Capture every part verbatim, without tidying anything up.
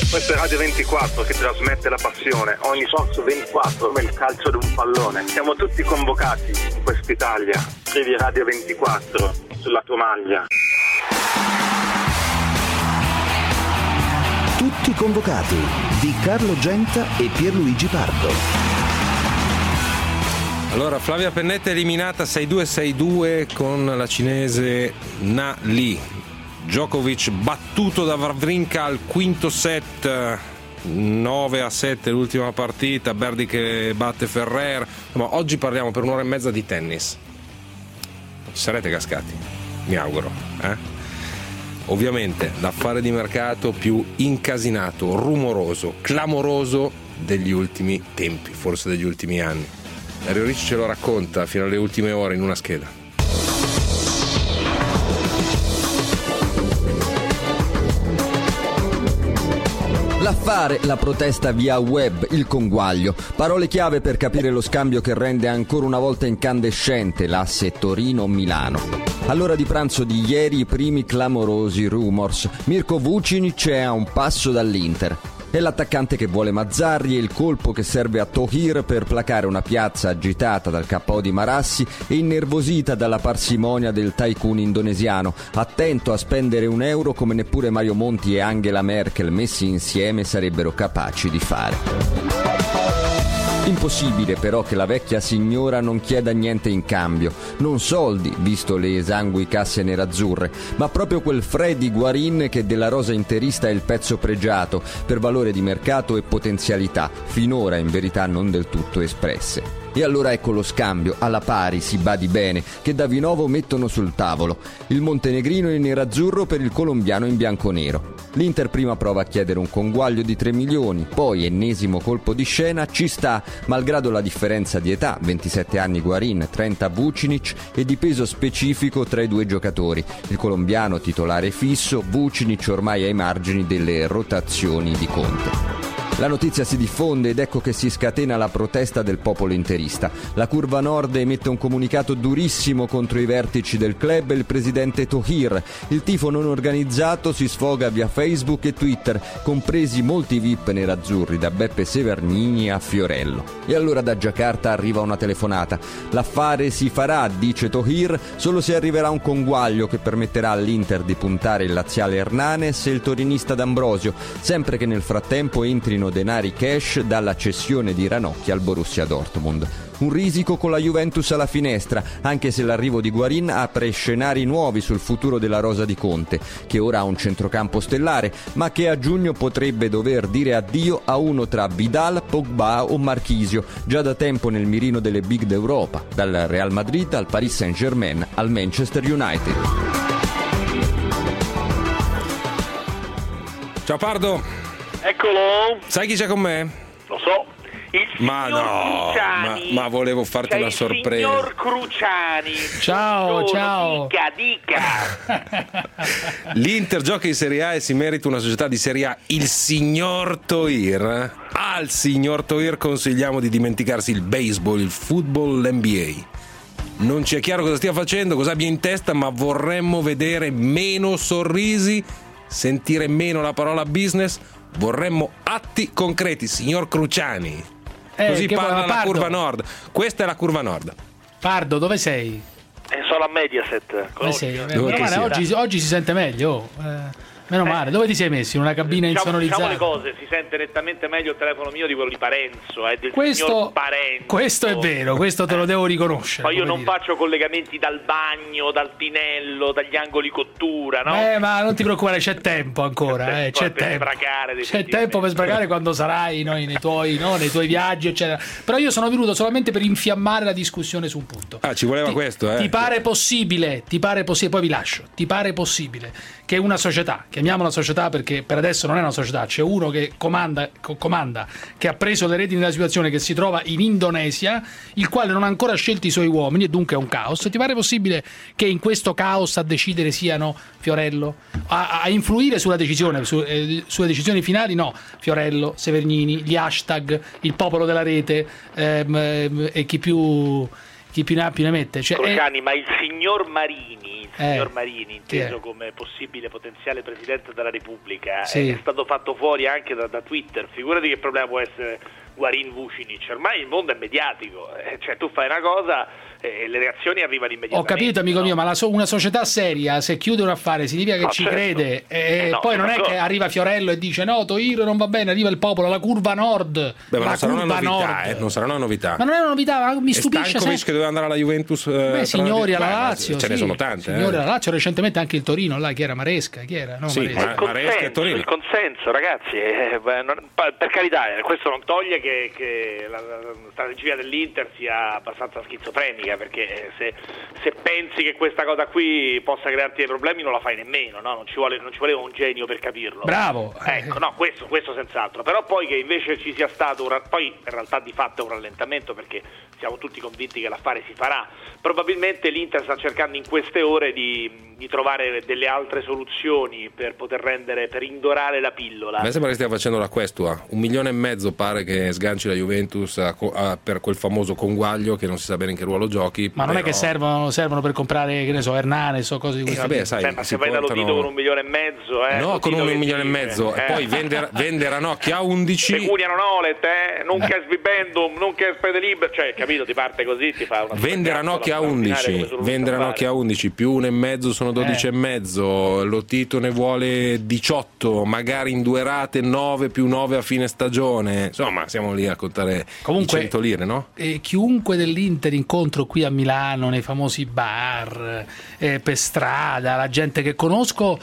Questa è Radio ventiquattro che trasmette la passione, ogni sorso ventiquattro come il calcio di un pallone. Siamo tutti convocati in quest'Italia. Scrivi Radio ventiquattro sulla tua maglia. Tutti convocati di Carlo Genta e Pierluigi Pardo. Allora, Flavia Pennetta è eliminata sei due sei due con la cinese Na Li. Djokovic battuto da Wawrinka al quinto set, nove a sette l'ultima partita, Berdy che batte Ferrer. Ma oggi parliamo per un'ora e mezza di tennis. Sarete cascati, mi auguro, eh? Ovviamente l'affare di mercato più incasinato, rumoroso, clamoroso degli ultimi tempi, forse degli ultimi anni. Dario Ricci ce lo racconta fino alle ultime ore in una scheda. L'affare, la protesta via web, il conguaglio. Parole chiave per capire lo scambio che rende ancora una volta incandescente l'asse Torino-Milano. All'ora di pranzo di ieri i primi clamorosi rumors. Mirko Vucinic è a un passo dall'Inter. È l'attaccante che vuole Mazzarri e il colpo che serve a Tohir per placare una piazza agitata dal K O di Marassi e innervosita dalla parsimonia del tycoon indonesiano, attento a spendere un euro come neppure Mario Monti e Angela Merkel messi insieme sarebbero capaci di fare. Impossibile però che la vecchia signora non chieda niente in cambio, non soldi, visto le esangui casse nerazzurre, ma proprio quel Freddy Guarin che della rosa interista è il pezzo pregiato, per valore di mercato e potenzialità, finora in verità non del tutto espresse. E allora ecco lo scambio, alla pari, si badi bene, che da Vinovo mettono sul tavolo. Il montenegrino in nerazzurro per il colombiano in bianconero. L'Inter prima prova a chiedere un conguaglio di tre milioni, poi ennesimo colpo di scena, ci sta, malgrado la differenza di età, ventisette anni Guarin, trenta Vucinic, e di peso specifico tra i due giocatori. Il colombiano titolare fisso, Vucinic ormai ai margini delle rotazioni di Conte. La notizia si diffonde ed ecco che si scatena la protesta del popolo interista. La Curva Nord emette un comunicato durissimo contro i vertici del club e il presidente Tohir. Il tifo non organizzato si sfoga via Facebook e Twitter, compresi molti V I P nerazzurri, da Beppe Severnini a Fiorello. E allora da Giacarta arriva una telefonata. L'affare si farà, dice Tohir, solo se arriverà un conguaglio che permetterà all'Inter di puntare il laziale Hernanes e il torinista D'Ambrosio, sempre che nel frattempo entrino denari cash dalla cessione di Ranocchi al Borussia Dortmund. Un risico con la Juventus alla finestra, anche se l'arrivo di Guarin apre scenari nuovi sul futuro della rosa di Conte, che ora ha un centrocampo stellare, ma che a giugno potrebbe dover dire addio a uno tra Vidal, Pogba o Marchisio, già da tempo nel mirino delle big d'Europa, dal Real Madrid al Paris Saint-Germain al Manchester United. Ciao Pardo! Eccolo! Sai chi c'è con me? Lo so, il Ma signor no, Cruciani. ma, ma volevo farti C'è una il sorpresa. signor Cruciani. Ciao, Buongiorno, ciao. Dica, dica. L'Inter gioca in Serie A e si merita una società di Serie A. Il signor Tohir. Al signor Tohir consigliamo di dimenticarsi il baseball, il football, l'N B A. Non ci è chiaro cosa stia facendo, cosa abbia in testa, ma vorremmo vedere meno sorrisi, sentire meno la parola business. Vorremmo atti concreti, signor Cruciani. Eh, Così che parla vuoi, la Pardo? curva nord. Questa è la curva nord. Pardo, dove sei? Eh, sono a Mediaset. Dove conosci? sei? Dove Meno che male, sia? oggi, oggi si sente meglio. oh. Eh, meno male. Dove ti sei messo? In una cabina Diciamo, diciamo insonorizzata? le cose, si sente nettamente meglio il telefono mio di quello di Parenzo, eh, del Questo, signor Parenzo. questo è vero, questo te lo devo riconoscere. Ma io come non dire. faccio collegamenti dal bagno, dal tinello, dagli angoli cottura, no? Eh, ma non ti preoccupare, c'è tempo ancora. Eh, c'è per tempo. sbracare, C'è definitivamente. tempo per sbracare quando sarai no, nei, tuoi, no, nei tuoi viaggi, eccetera. Però io sono venuto solamente per infiammare la discussione su un punto. Ah, ci voleva Ti- questo, eh. Ti pare possibile, ti pare possibile, poi vi lascio, ti pare possibile che una società, chiamiamola società perché per adesso non è una società, c'è uno che comanda, co- comanda che ha preso le redini della situazione, che si trova in Indonesia, il quale non ha ancora scelto i suoi uomini e dunque è un caos. Ti pare possibile che in questo caos a decidere siano Fiorello? A, a influire sulla decisione, su, eh, sulle decisioni finali? No, Fiorello, Severnini, gli hashtag, il popolo della rete ehm, ehm, e chi più... chi più ne ha più ne mette. Cioè, Crociani, è... ma il signor Marini, il signor eh, Marini, inteso come possibile potenziale Presidente della Repubblica, sì. è stato fatto fuori anche da, da Twitter. Figurati che problema può essere Guarin Vucinic, ormai il mondo è mediatico, eh, cioè tu fai una cosa e eh, le reazioni arrivano immediatamente. Ho capito, amico no? mio, ma la so- una società seria, se chiude un affare, significa che no, ci certo. crede. E eh no, poi non è che arriva Fiorello e dice no, Toiro non va bene, arriva il popolo, la curva nord. Beh, ma la non sarà una curva novità, nord. eh, non sarà una novità. Ma non è una novità, ma mi E stupisce Stankovic sempre. che doveva andare alla Juventus. Eh, Beh, signori alla Beh, Lazio, ce ne sì. sono tante. Signori eh. alla Lazio, recentemente anche il Torino, là, chi era Maresca, chi era? No, Sì, Maresca. ma- Maresca e Il Torino. consenso, il consenso, ragazzi, eh, beh, non- pa- per carità, eh, questo non toglie che, che la, la strategia dell'Inter sia abbastanza schizofrenica, perché se, se pensi che questa cosa qui possa crearti dei problemi non la fai nemmeno, no? non, ci vuole, non ci voleva un genio per capirlo. Bravo. Ecco, no, questo, questo senz'altro, però poi che invece ci sia stato, un, ra- poi in realtà di fatto è un rallentamento, perché siamo tutti convinti che l'affare si farà. Probabilmente l'Inter sta cercando in queste ore di, di trovare delle altre soluzioni per poter rendere, per indorare la pillola. A me sembra che stia facendo la Questua, un milione e mezzo pare che sganci la Juventus a, a, per quel famoso conguaglio che non si sa bene in che ruolo giochi. Ma non però... è che servono, servono per comprare, che ne so, Hernanes o cose di Eh, questo vabbè, tipo. sai, Beh, ma si se vai dallo portano- Tito con un milione e mezzo, eh, No, lo con Tito un che milione e dice, mezzo eh. e poi vende, vende Ranocchi a undici. Pecunia non olet, eh? non che svibendum, non che spede libero, cioè capito, ti parte così, ti fa una Vende Ranocchi a undici, vende Ranocchi a undici, più uno e mezzo sono dodici Eh. e mezzo, lo Tito ne vuole diciotto, magari in due rate nove più nove a fine stagione, insomma siamo lì a contare Comunque, i cento lire, no? Eh, chiunque dell'Inter incontro qui a Milano, nei famosi bar, eh, per strada, la gente che conosco,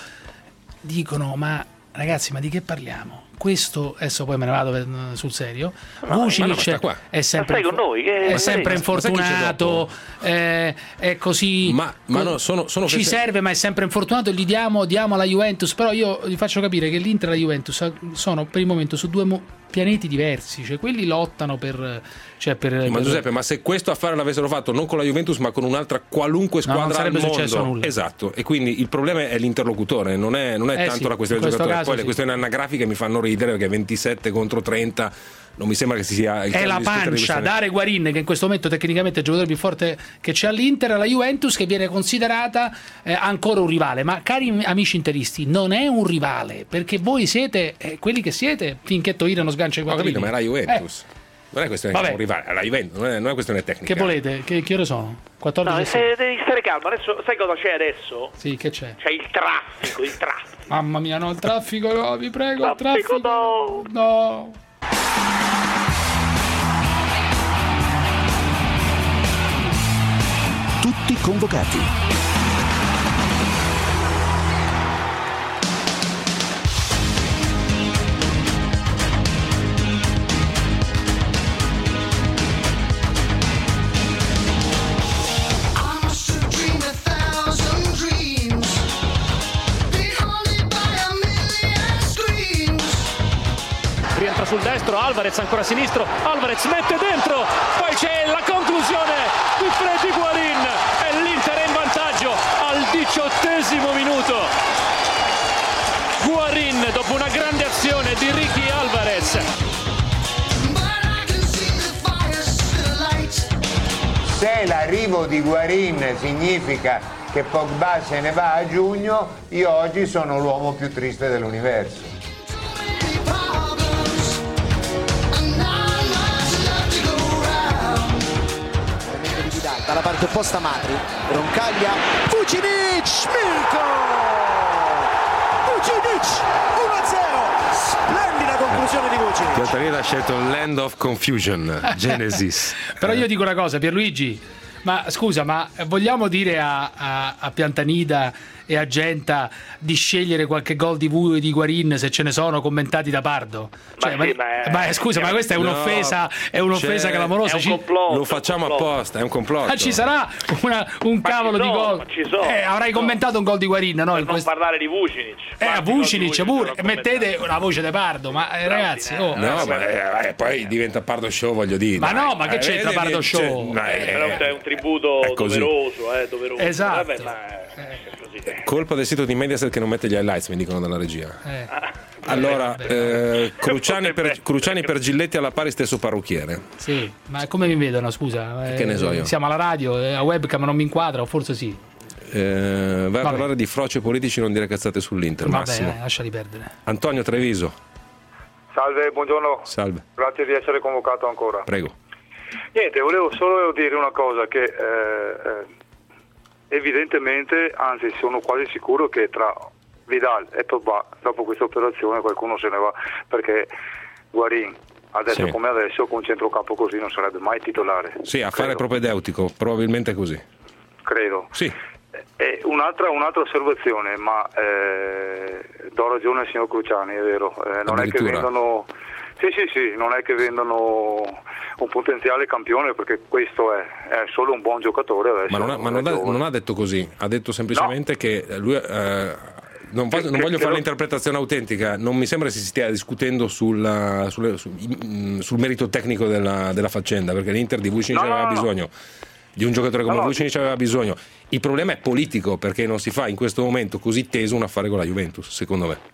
dicono ma ragazzi, ma di che parliamo? Questo, adesso poi me ne vado per, sul serio, no, Vucinic ma no, sta qua. è sempre, Ma stai con noi? Che- è ma sempre sai- ma sai chi c'è infortunato, eh, è così, Ma- ma no, sono- sono ci fece- serve ma è sempre infortunato, gli diamo, diamo alla Juventus, però io gli faccio capire che l'Inter e la Juventus sono per il momento su due mo- pianeti diversi, cioè quelli lottano per... Cioè per Ma per- Giuseppe, ma se questo affare l'avessero fatto non con la Juventus ma con un'altra qualunque No, non squadra al sarebbe mondo, successo nulla. esatto, e quindi il problema è l'interlocutore, non è, non è Eh tanto sì, la questione in del questo giocatore, caso poi le sì. questioni anagrafiche mi fanno ridere perché ventisette contro trenta non mi sembra che si sia il è caso la di discutere di pancia, questioni. dare Guarin, che in questo momento tecnicamente è il giocatore più forte che c'è all'Inter, alla Juventus, che viene considerata eh, ancora un rivale. Ma cari amici interisti, non è un rivale, perché voi siete eh, quelli che siete finché Toiro non sgancia i Ho quattrini. capito, ma è la Juventus. Non è questione Vabbè. che siamo rivali, è la Juventus, non è, non è questione tecnica. Che volete? Che, che ore sono? quattordici No, e sei. se, devi stare calmo, adesso sai cosa c'è adesso? Sì, che c'è? C'è il traffico, il traffico. Mamma mia, no, il traffico, no, vi prego, il Traffico, traffico. No. Tutti convocati. Rientra sul destro, Alvarez ancora a sinistro, Alvarez mette dentro, poi c'è la conclusione di Freddy Guarin e l'Inter è in vantaggio al diciottesimo minuto. Guarin dopo una grande azione di Ricky Alvarez. Se l'arrivo di Guarin significa che Pogba se ne va a giugno, io oggi sono l'uomo più triste dell'universo. Dalla parte opposta Matri, Roncaglia, Vucinic, Mirko! Vucinic, uno a zero, splendida conclusione di Vucinic. Piantanida ha scelto Land of Confusion, Genesis. Però io dico una cosa, Pierluigi, ma scusa, ma vogliamo dire a, a, a Piantanida e a Genta di scegliere qualche gol di V di Guarin se ce ne sono commentati da Pardo? Cioè, Ma sì, ma, ma è- ma scusa, ma questa è un'offesa, è un'offesa c'è- clamorosa. È un Ci- complotto. Lo facciamo un complotto. apposta, è un complotto. Ah, ci sarà una- un Ma cavolo ci di sono, gol. ma ci sono, Eh, ci avrai sono. commentato un gol di Guarin, no? Per In non questo- parlare di Vucinic. Eh, a Quanti gol di Vucinic pure, sono mettete commentati? una voce de Pardo, ma eh, ragazzi, oh. No, ma eh, eh, poi diventa Pardo Show, voglio dire. Ma dai. no, ma che Eh, c'entra vedi, Pardo c'è- Show? no, eh, Eh, però è un tributo è così. doveroso, eh, doveroso. Esatto. Vabbè, ma è così. Colpa del sito di Mediaset che non mette gli highlights, mi dicono dalla regia. Eh. Allora, eh, Cruciani, per, Cruciani per Gilletti alla pari, stesso parrucchiere. Sì, ma come mi vedono, scusa? Che ne so io. Siamo alla radio, a webcam non mi inquadra, o forse sì. Eh, vai a parlare di froci politici, non dire cazzate sull'Inter, Vabbè, Massimo. Vabbè, lasciali perdere. Antonio Treviso. Salve, buongiorno. Salve. Grazie di essere convocato ancora. Prego. Niente, volevo solo dire una cosa, che eh, evidentemente, anzi sono quasi sicuro che tra Vidal e Pogba dopo questa operazione qualcuno se ne va, perché Guarin adesso sì. come adesso con un centrocampo così non sarebbe mai titolare. Sì, affare credo. propedeutico, probabilmente così. Credo. Sì. E un'altra, un'altra osservazione, ma eh, do ragione al signor Cruciani, è vero, eh, non è che vendono sì sì sì, non è che vendono un potenziale campione, perché questo è, è solo un buon giocatore adesso. Ma non ha, ma non ha, non ha detto così, ha detto semplicemente no. che lui eh, non, fa, non voglio fare l'interpretazione autentica, non mi sembra si stia discutendo sul, sul, sul, sul merito tecnico della, della faccenda, perché l'Inter di Vucinic no, aveva no, bisogno no. di un giocatore come no, no. Vucinic, aveva bisogno. Il problema è politico, perché non si fa in questo momento così teso un affare con la Juventus, secondo me.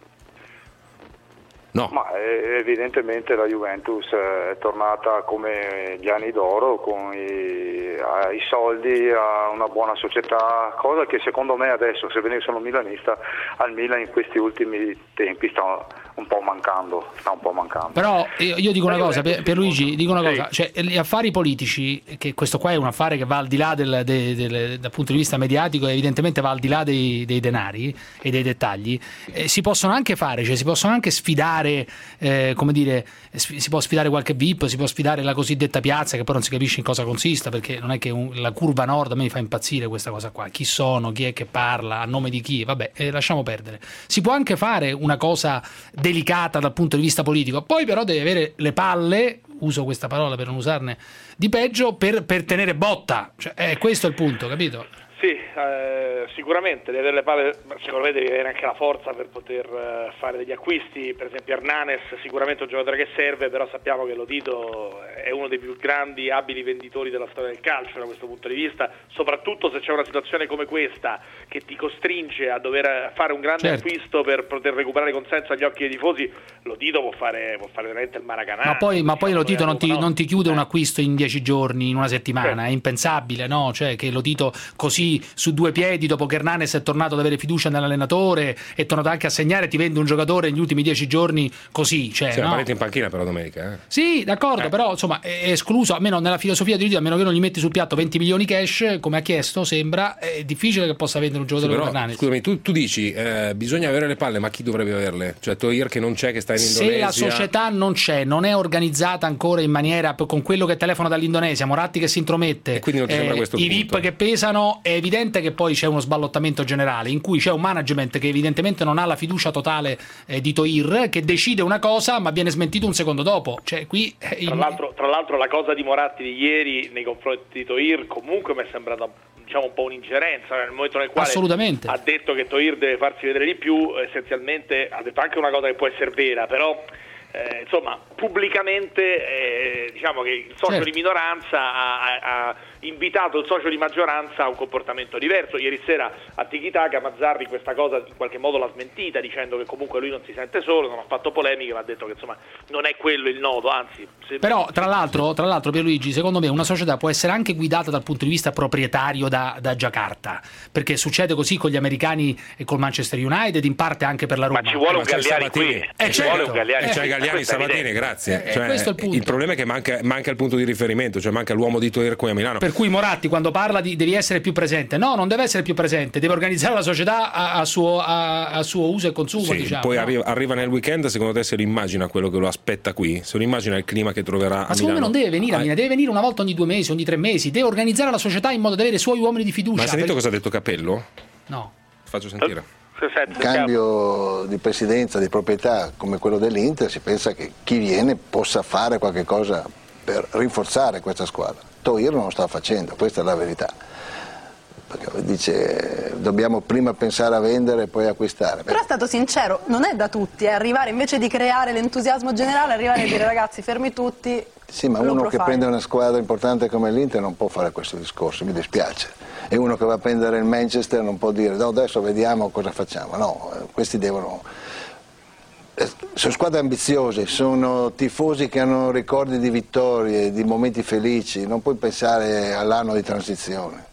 No. Ma evidentemente la Juventus è tornata come gli anni d'oro, con i, i soldi, a una buona società, cosa che secondo me adesso, sebbene sono milanista, al Milan in questi ultimi tempi sta un po' mancando, sta un po' mancando. Però io, io dico una cosa, per, per Luigi, dico una cosa, sì. Cioè gli affari politici, che questo qua è un affare che va al di là del, del, del, dal punto di vista mediatico, e evidentemente va al di là dei, dei denari e dei dettagli, eh, si possono anche fare, cioè si possono anche sfidare, eh, come dire, si può sfidare qualche V I P, si può sfidare la cosiddetta piazza, che però non si capisce in cosa consista, perché non è che un, la curva nord a me mi fa impazzire questa cosa qua, chi sono, chi è che parla, a nome di chi, vabbè, eh, lasciamo perdere. Si può anche fare una cosa delicata dal punto di vista politico, poi però devi avere le palle, uso questa parola per non usarne di peggio, per, per tenere botta, cioè, eh, questo è il punto, capito? Sì, eh, sicuramente devi avere le palle, secondo me devi avere anche la forza per poter eh, fare degli acquisti. Per esempio Hernanes sicuramente è un giocatore che serve, però sappiamo che Lotito è uno dei più grandi, abili venditori della storia del calcio da questo punto di vista, soprattutto se c'è una situazione come questa che ti costringe a dover fare un grande certo. acquisto per poter recuperare consenso agli occhi dei tifosi. Lotito può fare, può fare veramente il Maracanã. Ma poi, ma poi Lotito non ti, no? non ti chiude un acquisto in dieci giorni, in una settimana, sì. È impensabile, no? Cioè che Lotito così su due piedi, dopo che Hernanes è tornato ad avere fiducia nell'allenatore, è tornato anche a segnare, ti vende un giocatore negli ultimi dieci giorni così, cioè, sì, no? Parete in panchina però domenica, eh? Sì, d'accordo, eh. però insomma è escluso, almeno nella filosofia di Lotito, a meno che non gli metti sul piatto venti milioni cash, come ha chiesto, sembra è difficile che possa vendere un giocatore sì, però, come Hernanes. Scusami, tu, tu dici eh, bisogna avere le palle, ma chi dovrebbe averle? Cioè Toir che non c'è, che sta in Indonesia. Se la società non c'è, non è organizzata ancora in maniera, con quello che telefona dall'Indonesia, Moratti che si intromette, e quindi non ti sembra eh, questo i il V I P punto. che pesano, è evidente che poi c'è uno sballottamento generale in cui c'è un management che evidentemente non ha la fiducia totale eh, di Toir, che decide una cosa ma viene smentito un secondo dopo, cioè qui eh, tra, in... l'altro, tra l'altro la cosa di Moratti di ieri nei confronti di Toir comunque mi è sembrata, diciamo, un po' un'ingerenza, nel momento nel quale assolutamente ha detto che Toir deve farsi vedere di più, essenzialmente ha detto anche una cosa che può essere vera, però Eh, insomma, pubblicamente eh, diciamo che il socio certo. di minoranza ha, ha invitato il socio di maggioranza a un comportamento diverso. Ieri sera a Tiki-Taka Mazzarri questa cosa in qualche modo l'ha smentita, dicendo che comunque lui non si sente solo, non ha fatto polemiche, ma ha detto che insomma non è quello il nodo, anzi se... Però tra l'altro, tra l'altro Pierluigi, secondo me una società può essere anche guidata dal punto di vista proprietario da, da Jakarta, perché succede così con gli americani e col Manchester United, in parte anche per la Roma. Ma ci vuole eh, un Galliani qui, eh, ci certo. vuole un Galliani, eh, qui. C'è Galliani Sabatini, grazie. Eh, cioè, questo è il punto. Il problema è che manca, manca il punto di riferimento, cioè manca l'uomo di Toir qui a Milano. Per cui Moratti quando parla di devi essere più presente, no, non deve essere più presente, deve organizzare la società a, a, suo, a, a suo uso e consumo, sì, diciamo. poi no? arriva, arriva nel weekend, secondo te se lo immagina quello che lo aspetta qui? Se lo immagina il clima che troverà Ma a secondo Milano? me non deve venire a ah, Milano, deve venire una volta ogni due mesi, ogni tre mesi, deve organizzare la società in modo da avere i suoi uomini di fiducia. Ma hai sentito per... cosa ha detto Capello? No. Faccio sentire. Cambio di presidenza, di proprietà come quello dell'Inter, si pensa che chi viene possa fare qualche cosa per rinforzare questa squadra. Toir non lo sta facendo, questa è la verità. Perché dice dobbiamo prima pensare a vendere e poi acquistare. Però è stato sincero, non è da tutti, è arrivare invece di creare l'entusiasmo generale, arrivare a dire ragazzi fermi tutti. Sì, ma uno che prende una squadra importante come l'Inter non può fare questo discorso, mi dispiace. E uno che va a prendere il Manchester non può dire no, adesso vediamo cosa facciamo. No, questi devono sono squadre ambiziose, sono tifosi che hanno ricordi di vittorie, di momenti felici, non puoi pensare all'anno di transizione.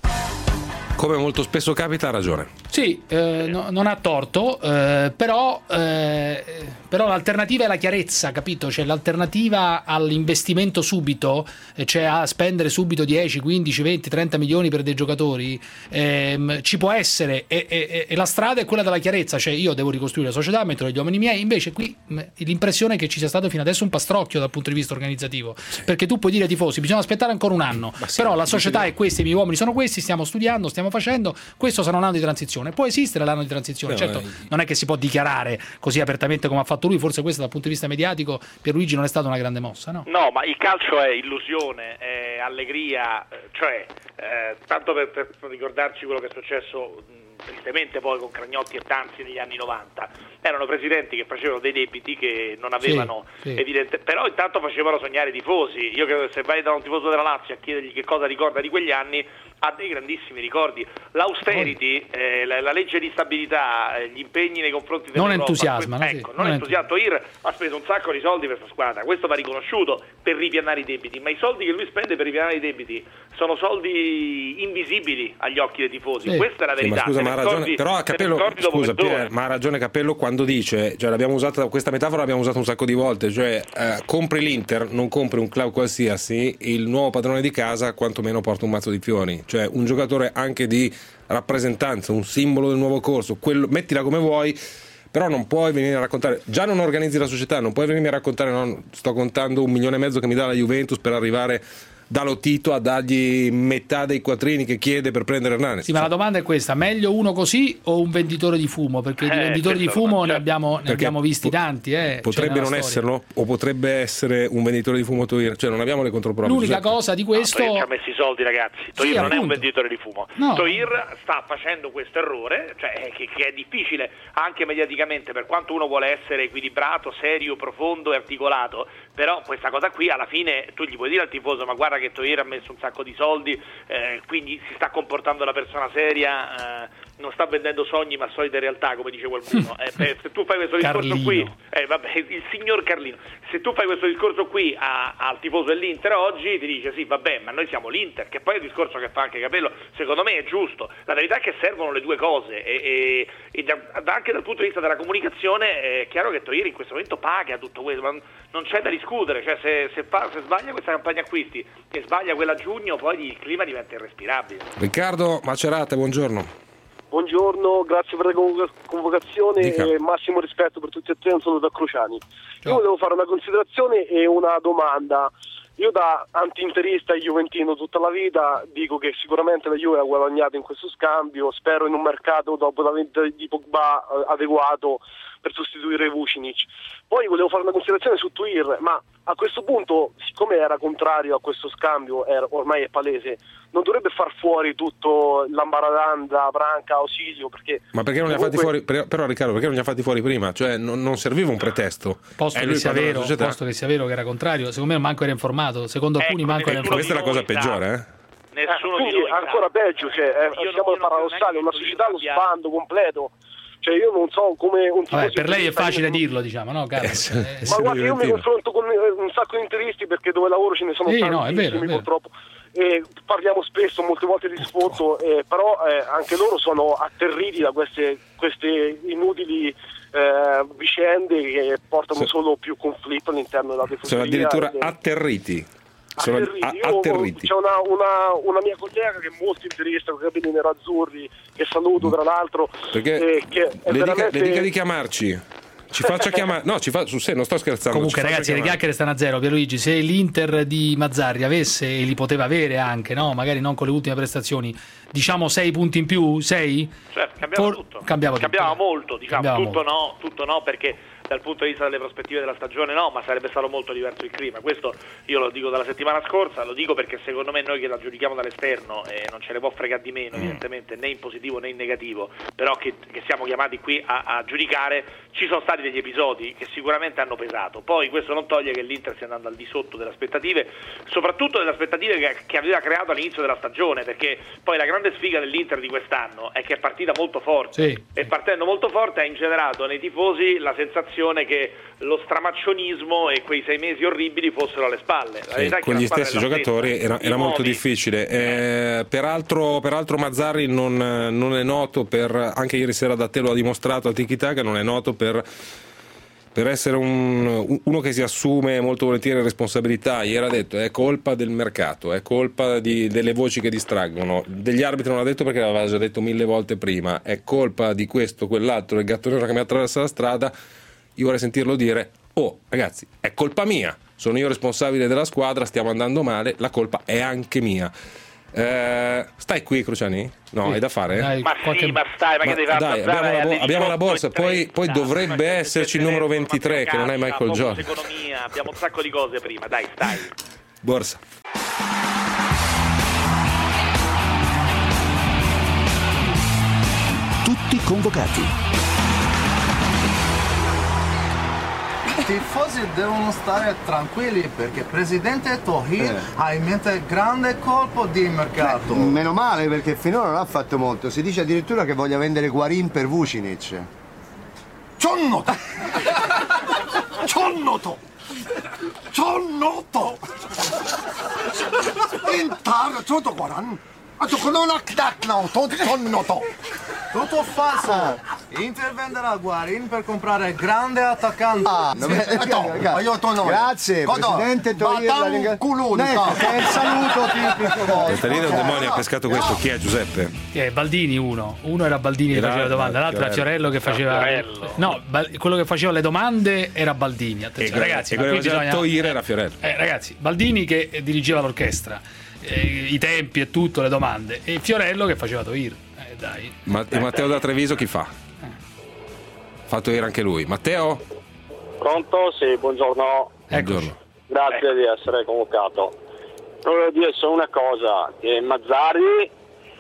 Come molto spesso capita, ha ragione. Sì, eh, no, non ha torto, eh, però, eh, però l'alternativa è la chiarezza, capito? Cioè l'alternativa all'investimento subito, eh, cioè a spendere subito dieci, quindici, venti, trenta milioni per dei giocatori, ehm, ci può essere, e, e, e la strada è quella della chiarezza, cioè io devo ricostruire la società, metterò gli uomini miei, invece qui mh, l'impressione è che ci sia stato fino adesso un pastrocchio dal punto di vista organizzativo, sì. Perché tu puoi dire ai tifosi, bisogna aspettare ancora un anno, sì, però la società è questa, i miei uomini sono questi, stiamo studiando, stiamo facendo, questo sarà un anno di transizione. Può esistere l'anno di transizione, no, certo, eh. non è che si può dichiarare così apertamente come ha fatto lui, forse questo dal punto di vista mediatico Pierluigi non è stata una grande mossa, no? No, ma il calcio è illusione, è allegria, cioè eh, tanto per, per ricordarci quello che è successo mh, tristemente poi con Cragnotti e Tanzi negli anni novanta, erano presidenti che facevano dei debiti che non avevano sì, sì. evidente, però intanto facevano sognare i tifosi. Io credo che se vai da un tifoso della Lazio a chiedergli che cosa ricorda di quegli anni, ha dei grandissimi ricordi. L'austerity, eh, la, la legge di stabilità, eh, gli impegni nei confronti dell'Europa, non entusiasma, questo, no? ecco, sì, non non entusiasma. Toir ha speso un sacco di soldi per questa squadra, questo va riconosciuto, per ripianare i debiti, ma i soldi che lui spende per ripianare i debiti sono soldi invisibili agli occhi dei tifosi, sì. Questa è la verità. Sì, ma scusa, ma ha ragione, però a Capello, scusa, Pier, ma ha ragione Capello quando dice, cioè l'abbiamo usata, questa metafora l'abbiamo usata un sacco di volte, cioè eh, compri l'Inter, non compri un club qualsiasi, il nuovo padrone di casa quantomeno porta un mazzo di fiori, cioè un giocatore anche di rappresentanza, un simbolo del nuovo corso, quello, mettila come vuoi, però non puoi venire a raccontare, già non organizzi la società, non puoi venirmi a raccontare, no, sto contando un milione e mezzo che mi dà la Juventus per arrivare da Lotito a dargli metà dei quattrini che chiede per prendere Hernanes. Sì, ma la domanda è questa: meglio uno così o un venditore di fumo? Perché eh, di venditori di fumo ne abbiamo, ne abbiamo visti po- tanti. Eh, potrebbe non storia. esserlo, o potrebbe essere un venditore di fumo Toir, cioè non abbiamo le controprove. L'unica cosa di questo. No, Toir ci ha messo i soldi, ragazzi. Toir sì, non appunto. è un venditore di fumo. No. Toir sta facendo questo errore, cioè che, che è difficile anche mediaticamente, per quanto uno vuole essere equilibrato, serio, profondo e articolato. Però questa cosa qui alla fine tu gli puoi dire al tifoso: ma guarda che Toir ha messo un sacco di soldi, eh, quindi si sta comportando da persona seria, eh, non sta vendendo sogni ma solide realtà, come dice qualcuno. Eh, eh, se tu fai questo discorso Carlino. qui, eh, vabbè, il signor Carlino, se tu fai questo discorso qui a, al tifoso dell'Inter oggi, ti dice sì, vabbè, ma noi siamo l'Inter, che poi è il discorso che fa anche Capello, secondo me è giusto. La verità è che servono le due cose e, e, e da, anche dal punto di vista della comunicazione è chiaro che Toir in questo momento paga tutto questo, ma non c'è da discutere, cioè se, se, fa, se sbaglia questa campagna acquisti e sbaglia quella a giugno, poi il clima diventa irrespirabile. Riccardo Macerata, buongiorno. Buongiorno, grazie per la convocazione Dica. e massimo rispetto per tutti e tre, non sono da Cruciani. Ciao. Io volevo fare una considerazione e una domanda. Io da anti-interista e juventino tutta la vita dico che sicuramente la Juve ha guadagnato in questo scambio, spero in un mercato dopo la vendita di Pogba eh, adeguato per sostituire Vucinic. Poi volevo fare una considerazione su Toir, ma a questo punto, siccome era contrario a questo scambio, era, ormai è palese, non dovrebbe far fuori tutto l'ambaradanda, Branca, Ausilio, perché... Ma perché non li ha fatti fuori, però Riccardo, perché non li ha fatti fuori prima? Cioè non, non serviva un pretesto. Posto che, sia vero, posto che sia vero che era contrario, secondo me manco era informato, secondo alcuni ecco, manco era informato. Questa è la cosa peggiore, eh? Nessuno eh, quindi di noi ancora peggio, cioè, eh, siamo al paradossale, una società allo sbando completo. Cioè io non so come un Vabbè, per lei è facile dirlo, diciamo, no, Carlo? Eh, ma guarda, io mi confronto con un sacco di interisti perché dove lavoro ce ne sono sì, tantissimi, no, è vero, è vero. purtroppo. E parliamo spesso, molte volte di sforzo, eh, però eh, anche loro sono atterriti da queste, queste inutili eh, vicende che portano sì. solo più conflitto all'interno della tifoseria. Sono addirittura e... atterriti. Sono atterriti. Io, atterriti. C'è una, una, una mia collega che è molto interista con i capelli nerazzurri, che saluto tra l'altro. Perché eh, che è le, veramente... dica, le dica di chiamarci. Ci faccia chiamare, no, ci fa, su sé, non sto scherzando. Comunque, ragazzi, le chiacchiere stanno a zero. Pierluigi, se l'Inter di Mazzarri avesse, e li poteva avere anche, no? Magari non con le ultime prestazioni, diciamo sei punti in più, sei? Cioè, cambiava For... tutto. Cambiava, cambiava tutto. molto, diciamo, cambiava tutto molto. no, tutto no, perché dal punto di vista delle prospettive della stagione no, ma sarebbe stato molto diverso il clima. Questo io lo dico dalla settimana scorsa, lo dico perché secondo me noi che la giudichiamo dall'esterno e eh, non ce ne può fregare di meno, mm. evidentemente, né in positivo né in negativo, però che, che siamo chiamati qui a, a giudicare, ci sono stati degli episodi che sicuramente hanno pesato, poi questo non toglie che l'Inter stia andando al di sotto delle aspettative, soprattutto delle aspettative che, che aveva creato all'inizio della stagione, perché poi la grande sfiga dell'Inter di quest'anno è che è partita molto forte, sì. E partendo molto forte ha ingenerato nei tifosi la sensazione che lo stramaccionismo e quei sei mesi orribili fossero alle spalle. La sì, con gli stessi giocatori stessa, era, era molto difficile. Eh, peraltro, peraltro Mazzarri non, non è noto per, anche ieri sera da te lo ha dimostrato a Tiki-Taka, non è noto per per essere un, uno che si assume molto volentieri responsabilità. Ieri ha detto è colpa del mercato, è colpa di, delle voci che distraggono, degli arbitri non l'ha detto perché l'aveva già detto mille volte prima, è colpa di questo, quell'altro, il gatto nero che mi attraversa la strada. Io vorrei sentirlo dire: oh ragazzi, è colpa mia, sono io responsabile della squadra, stiamo andando male, la colpa è anche mia. Eh, stai qui, Cruciani? No, sì, hai da fare? Dai, ma qualche... sì, ma stai, ma, ma che devi dai, abbiamo, la, bo- abbiamo la borsa, poi, poi dovrebbe esserci il numero ventitré che non è Michael Jordan. Economia, abbiamo un sacco di cose prima, dai, stai. Borsa. Tutti convocati. I tifosi devono stare tranquilli perché il presidente Tohir eh. ha in mente grande colpo di mercato. Beh, meno male perché finora non ha fatto molto. Si dice addirittura che voglia vendere Guarin per Vucinic. Cionnota! Cionnota! Cionnota! Intar, ciotto Guaran! Tutto falso! Inter venderà Guarin per comprare grande attaccante. Ah, sì. Grazie, presidente Tohir. È il saluto tipico. Caterina un demonio ha pescato questo. Chi è Giuseppe? È Baldini uno. Uno era Baldini che faceva le domande, l'altro era Fiorello che faceva. No, quello che faceva le domande era Baldini. Attenzione, ragazzi. E quello che faceva Tohir era Fiorello. Eh, ragazzi, Baldini che dirigeva l'orchestra. Eh, i tempi e tutto, le domande, e Fiorello che faceva Tohir. Eh, dai. Ma, e Matteo da Treviso chi fa? Eh. Fa Tohir anche lui. Matteo? Pronto? Sì, buongiorno. Buongiorno. Grazie di essere convocato. Volevo dire solo una cosa, che Mazzarri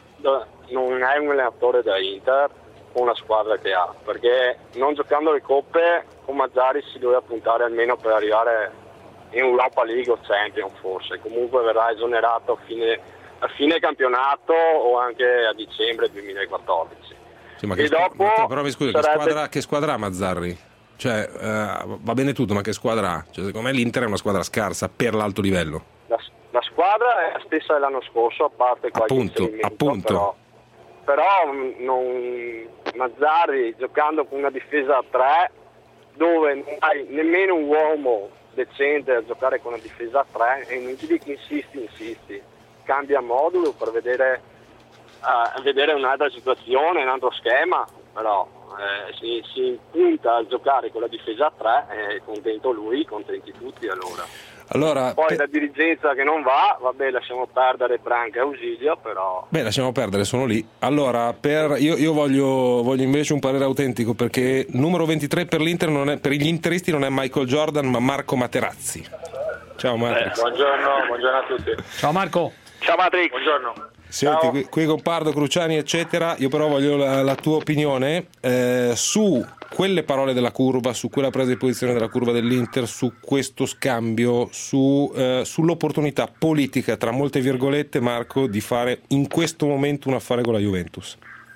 non è un allenatore da Inter con la squadra che ha, perché non giocando le coppe con Mazzarri si doveva puntare almeno per arrivare in Europa League o Champions, forse comunque verrà esonerato a fine, a fine campionato o anche a dicembre duemilaquattordici. Sì, ma e che dopo Matteo, però mi scusi, sarebbe... che, squadra, che squadra ha Mazzarri? Cioè uh, va bene tutto, ma che squadra ha? Cioè, secondo me l'Inter è una squadra scarsa per l'alto livello. La, la squadra è la stessa dell'anno scorso, a parte qualche appunto, appunto. Però, però non, Mazzarri giocando con una difesa a tre dove non hai nemmeno un uomo decente a giocare con una difesa a tre, è inutile che insisti, insisti, cambia modulo per vedere, uh, vedere un'altra situazione, un altro schema, però eh, si, si punta a giocare con la difesa a tre, è contento lui, contenti tutti allora. Allora, poi pe- la dirigenza che non va, vabbè, lasciamo perdere Branca e Ausilio, però... Beh, lasciamo perdere, sono lì. Allora, per, io, io voglio, voglio invece un parere autentico, perché numero ventitré per l'Inter non è, per gli interisti non è Michael Jordan, ma Marco Materazzi. Ciao Matrix. Eh, buongiorno, buongiorno a tutti. Ciao Marco. Ciao Matrix. Buongiorno. Senti, qui, qui con Pardo, Cruciani eccetera, io però voglio la, la tua opinione eh, su quelle parole della curva, su quella presa di posizione della curva dell'Inter, su questo scambio, su, eh, sull'opportunità politica, tra molte virgolette, Marco, di fare in questo momento un affare con la Juventus.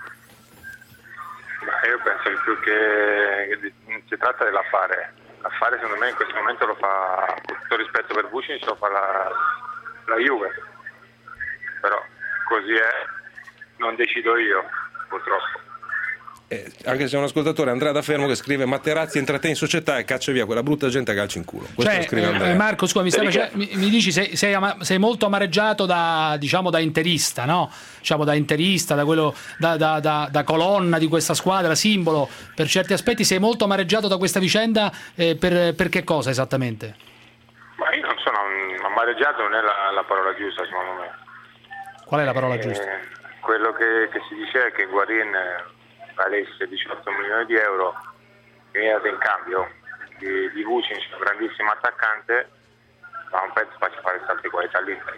Ma io penso che più che, che non si tratta dell'affare, l'affare secondo me in questo momento lo fa, con tutto rispetto per Vucinic, lo fa la, la Juve, però così è, non decido io purtroppo. Eh, anche se c'è un ascoltatore, Andrea da Fermo, che scrive: Materazzi entra te in società e caccia via quella brutta gente a calci in culo. Questo cioè, scrive Andrea. Eh, Marco, scusa, mi, stai facendo, mi, mi dici sei, sei, ama, sei molto amareggiato da, diciamo, da interista, no? Diciamo da interista, da quello da, da, da, da colonna di questa squadra, simbolo per certi aspetti. Sei molto amareggiato da questa vicenda, eh, per, per che cosa esattamente? Ma io non sono amareggiato, non è la, la parola giusta secondo me. Qual è la parola eh, giusta? Quello che, che si dice è che Guarin valesse diciotto milioni di euro e è in cambio di, di Vucinic, un grandissimo attaccante, ma un pezzo faccia fare salti qualità all'Inter.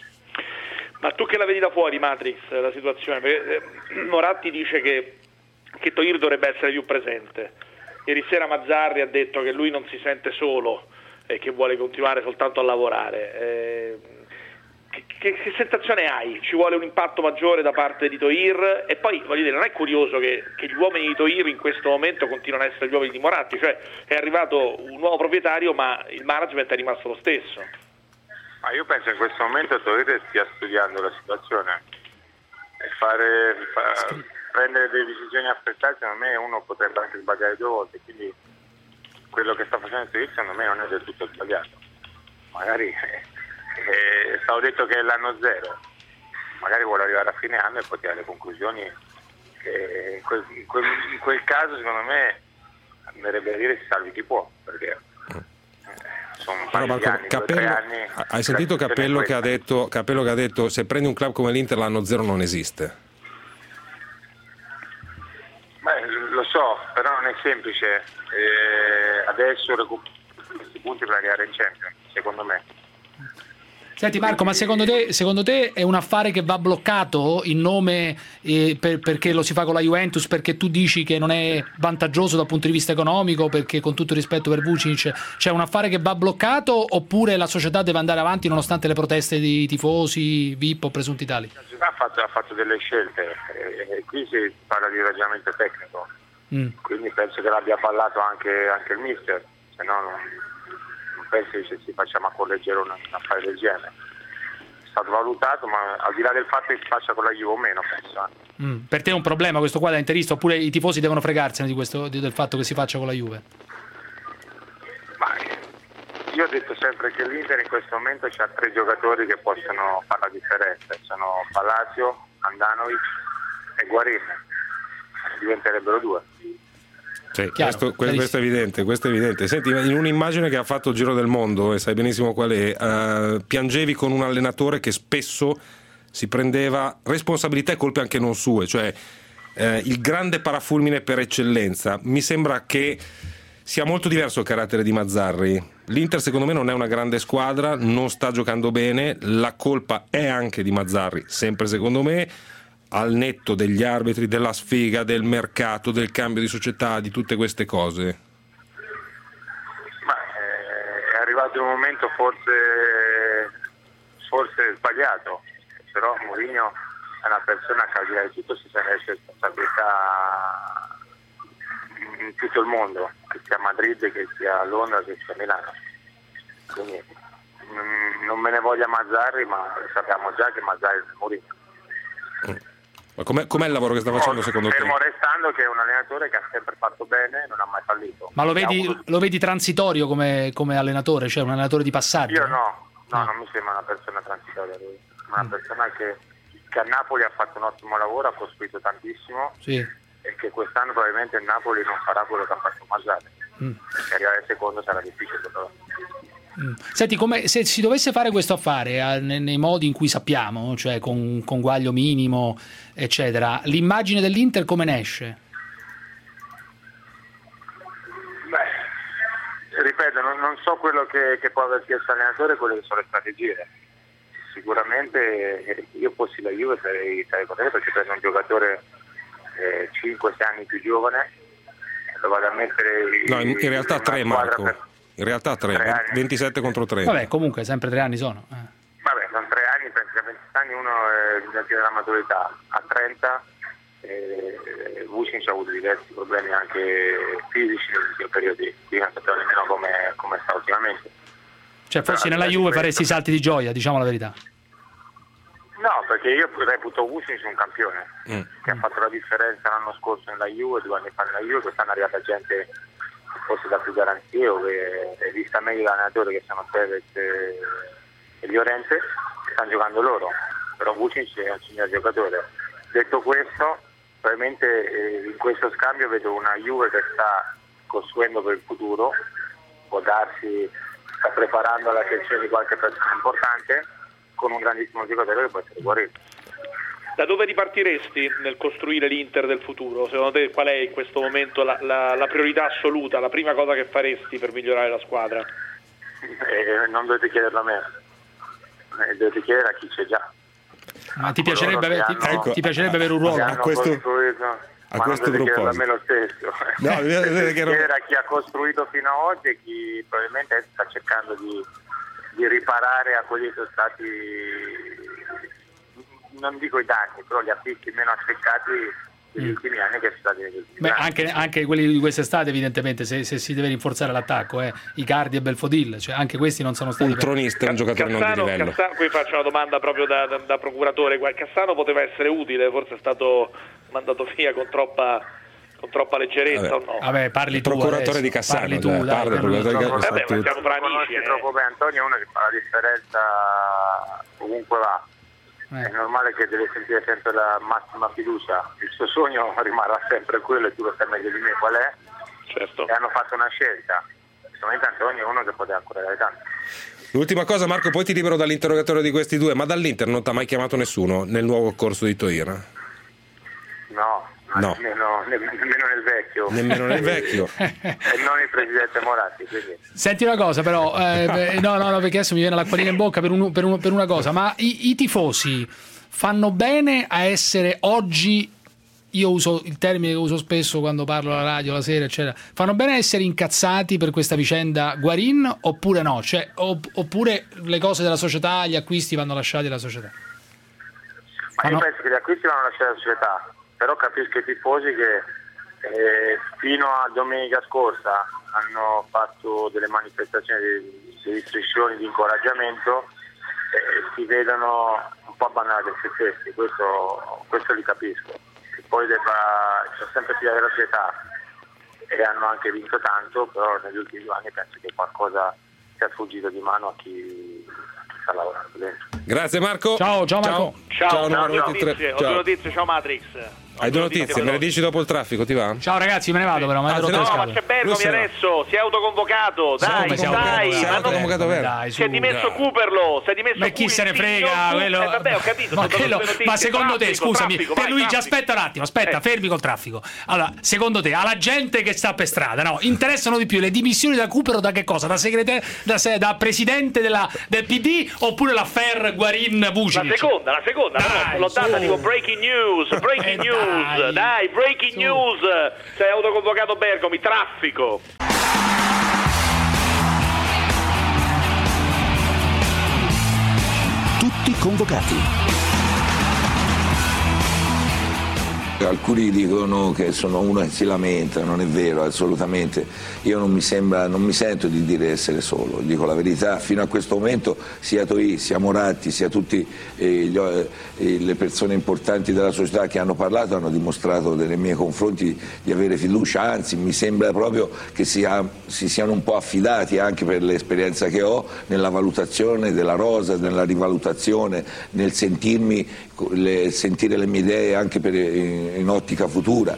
Ma tu che la vedi da fuori, Matrix, la situazione? Perché Moratti dice che che Toir dovrebbe essere più presente. Ieri sera Mazzarri ha detto che lui non si sente solo e che vuole continuare soltanto a lavorare. Eh, che, che, che sensazione hai? Ci vuole un impatto maggiore da parte di Toir? E poi voglio dire, non è curioso che, che gli uomini di Toir in questo momento continuano a essere gli uomini di Moratti, cioè è arrivato un nuovo proprietario ma il management è rimasto lo stesso. Ma io penso che in questo momento Toir stia studiando la situazione e fare, fa, prendere delle decisioni affrettate. Secondo me uno potrebbe anche sbagliare due volte, quindi quello che sta facendo Toir secondo me non è del tutto sbagliato. Magari eh, è stato detto che è l'anno zero, magari vuole arrivare a fine anno e poi tirare le conclusioni che in quel, in, quel, in quel caso secondo me andrebbe a dire si salvi chi può, perché sono un paio di anni, Capello, due, tre anni. Hai sentito Capello che ha detto Capello che ha detto se prendi un club come l'Inter l'anno zero non esiste? Beh, lo so, però non è semplice eh, adesso recuperare questi punti per arrivare in Champions, secondo me. Senti Marco, ma secondo te, secondo te è un affare che va bloccato in nome eh, per, perché lo si fa con la Juventus, perché tu dici che non è vantaggioso dal punto di vista economico, perché con tutto il rispetto per Vucinic c'è un affare che va bloccato, oppure la società deve andare avanti nonostante le proteste di tifosi, V I P o presunti tali? La società ha fatto, ha fatto delle scelte e, e qui si parla di ragionamento tecnico, mm. quindi penso che l'abbia ballato anche, anche il mister, se no non... penso che si facciamo a correggere un affare del genere. È stato valutato, ma al di là del fatto che si faccia con la Juve o meno, penso. Mm. Per te è un problema questo qua da interista, oppure i tifosi devono fregarsene di questo, di, del fatto che si faccia con la Juve? Ma io ho detto sempre che l'Inter in questo momento c'ha tre giocatori che possono fare la differenza, sono Palacio, Andanovic e Guarin, diventerebbero due. Sì, questo, questo è evidente, questo è evidente. Senti, in un'immagine che ha fatto il Giro del Mondo, e sai benissimo qual è, uh, piangevi con un allenatore che spesso si prendeva responsabilità e colpe anche non sue, cioè uh, il grande parafulmine per eccellenza. Mi sembra che sia molto diverso il carattere di Mazzarri. L'Inter secondo me non è una grande squadra, non sta giocando bene, la colpa è anche di Mazzarri, sempre secondo me, al netto degli arbitri, della sfiga, del mercato, del cambio di società, di tutte queste cose? Ma eh, è arrivato un momento forse forse sbagliato, però Mourinho è una persona che al di là di tutto si sente responsabilità in tutto il mondo, che sia a Madrid, che sia a Londra, che sia a Milano. Quindi mh, non me ne voglia Mazzarri, ma sappiamo già che Mazzarri è Mourinho. Mm. Ma com'è, com'è il lavoro che sta facendo secondo te? Fermo restando che è un allenatore che ha sempre fatto bene, non ha mai fallito. Ma lo vedi, lo vedi transitorio come, come allenatore, cioè un allenatore di passaggio? Io no, no, non mi sembra una persona transitoria lui, una mm. persona che, che a Napoli ha fatto un ottimo lavoro, ha costruito tantissimo, sì. E che quest'anno probabilmente il Napoli non farà quello che ha fatto Mazzarri, mm. perché arrivare secondo sarà difficile però. Mm. Senti, come, se si dovesse fare questo affare eh, nei, nei modi in cui sappiamo, cioè con un conguaglio minimo, eccetera, l'immagine dell'Inter come ne esce? Beh, ripeto, non, non so quello che, che può aver chiesto l'allenatore, quelle che sono le strategie. Sicuramente io fossi la Juve sarei, sarei contento perché prendo un giocatore eh, cinque sei anni più giovane, lo vado a mettere no, in, in realtà tre, Marco per... in realtà tre, tre ventisette contro trenta. Vabbè, comunque sempre tre anni sono eh. Vabbè, sono tre anni, penso che a venti anni uno è già della maturità, a trenta eh, Vucinic ha avuto diversi problemi anche fisici negli ultimi periodi, quindi non sappiamo nemmeno come, come sta ultimamente. Cioè fossi nella Juve faresti salti di gioia, diciamo la verità. No, perché io reputo Vucinic un campione mm. che ha fatto la differenza l'anno scorso nella Juve, due anni fa nella Juve, quest'anno è arrivata gente forse da più garanzie, dove è vista meglio l'allenatore che sono Tevez e, e Llorente, stanno giocando loro, però Vucinic è un signor giocatore. Detto questo, probabilmente eh, in questo scambio vedo una Juve che sta costruendo per il futuro, può darsi, sta preparando la selezione di qualche persona importante, con un grandissimo giocatore che può essere Guarin. Da dove ripartiresti nel costruire l'Inter del futuro? Secondo te qual è in questo momento la, la, la priorità assoluta, la prima cosa che faresti per migliorare la squadra? Eh, non dovete chiederlo a me, eh, dovete chiedere a chi c'è già. Ma ti piacerebbe, ave- hanno, ti, ecco, ti piacerebbe avere un ruolo? Hanno, questo... costruito, a Ma questo non proposito. a me lo stesso. No, che che non... era chi ha costruito fino ad oggi e chi probabilmente sta cercando di, di riparare a quelli che sono stati, non dico i danni, però gli acquisti meno azzeccati negli ultimi anni che sono stati negli ultimi Beh, anni. anche, anche quelli di quest'estate evidentemente, se, se si deve rinforzare l'attacco, eh, Icardi e Belfodil, cioè anche questi non sono stati un tronista è un giocatore Cassano, non di livello. Cassano, qui faccio una domanda proprio da, da, da procuratore. Cassano poteva essere utile, forse è stato mandato via con troppa con troppa leggerezza. Vabbè. o no? Vabbè, parli Il tu procuratore adesso, di Cassano, parli tu, dai, dai, parla, parli il procuratore di tu. Cassano. Vabbè, ma siamo tra amici, Conosci eh. troppo bene Antonio, è uno che fa la differenza ovunque va. Eh. È normale che deve sentire sempre la massima fiducia, il suo sogno rimarrà sempre quello e tu lo sai meglio di me qual è. Certo. E hanno fatto una scelta. Solamente Antonio è uno che poteva ancora dare tanto. L'ultima cosa, Marco, poi ti libero dall'interrogatorio di questi due, ma dall'Inter non ti ha mai chiamato nessuno nel nuovo corso di Toira? No, No. Nemmeno, nemmeno nel vecchio. Nemmeno nel vecchio. E non il presidente Moratti. Quindi. Senti una cosa però, eh, beh, no, no, no, perché adesso mi viene l'acquolina in bocca per, un, per, un, per una cosa, ma i, i tifosi fanno bene a essere oggi, io uso il termine che uso spesso quando parlo alla radio, la sera, eccetera, fanno bene a essere incazzati per questa vicenda Guarin oppure no? Cioè, opp- oppure le cose della società, gli acquisti vanno lasciati alla società? Ma Ah, io no? penso che gli acquisti vanno lasciati alla società, però capisco i tifosi che eh, fino a domenica scorsa hanno fatto delle manifestazioni di, di striscioni di incoraggiamento e si vedono un po' abbandonati a se stessi, questo, questo li capisco. E poi debba, sono sempre figli della società e hanno anche vinto tanto, però negli ultimi due anni penso che qualcosa sia sfuggito di mano a chi sta lavorando dentro. Grazie Marco. Ciao, ciao Marco. Ciao, Ciao, ciao, numero ciao, ventitré. notizie, ho Ciao. due notizie, ciao Matrix. Hai due notizie, me le dici dopo il traffico, ti va? Ciao ragazzi, me ne vado però, mi avete Ah, rotto se le No, ma scatole. c'è Bergomi Lui se no. adesso, si è autoconvocato, dai, Come si è dai, autoconvocato? Si è ma non- autoconvocato vero? Dai, si è su, dimesso dai. Cooperlo, si è dimesso Ma chi Cooper, se ne il frega? signor Quello... Cooper. Eh, vabbè, ho capito, ma, sono quello- due notizie, ma secondo te, traffico, scusami, traffico, per vai, Luigi, traffico. aspetta un attimo, aspetta, Eh. fermi col traffico. Allora, secondo te, alla gente che sta per strada, no, interessano di più le dimissioni da Cooper da che cosa? Da segretario, da, se- da presidente della, del P D oppure l'affair Guarin La Vucinic? seconda, la seconda, Dai, no, l'ho data su. tipo breaking news, breaking Eh, news, dai. dai, breaking Su. news, si è autoconvocato Bergomi, traffico. Tutti convocati. Alcuni dicono che sono uno che si lamenta, non è vero, assolutamente. Io non mi sembra, non mi sento di dire essere solo, dico la verità. Fino a questo momento sia Toi, sia Moratti, sia tutte eh, eh, le persone importanti della società che hanno parlato hanno dimostrato nei miei confronti di avere fiducia, anzi mi sembra proprio che sia, si siano un po' affidati anche per l'esperienza che ho nella valutazione della rosa, nella rivalutazione, nel sentirmi, le, sentire le mie idee anche per, in, in ottica futura.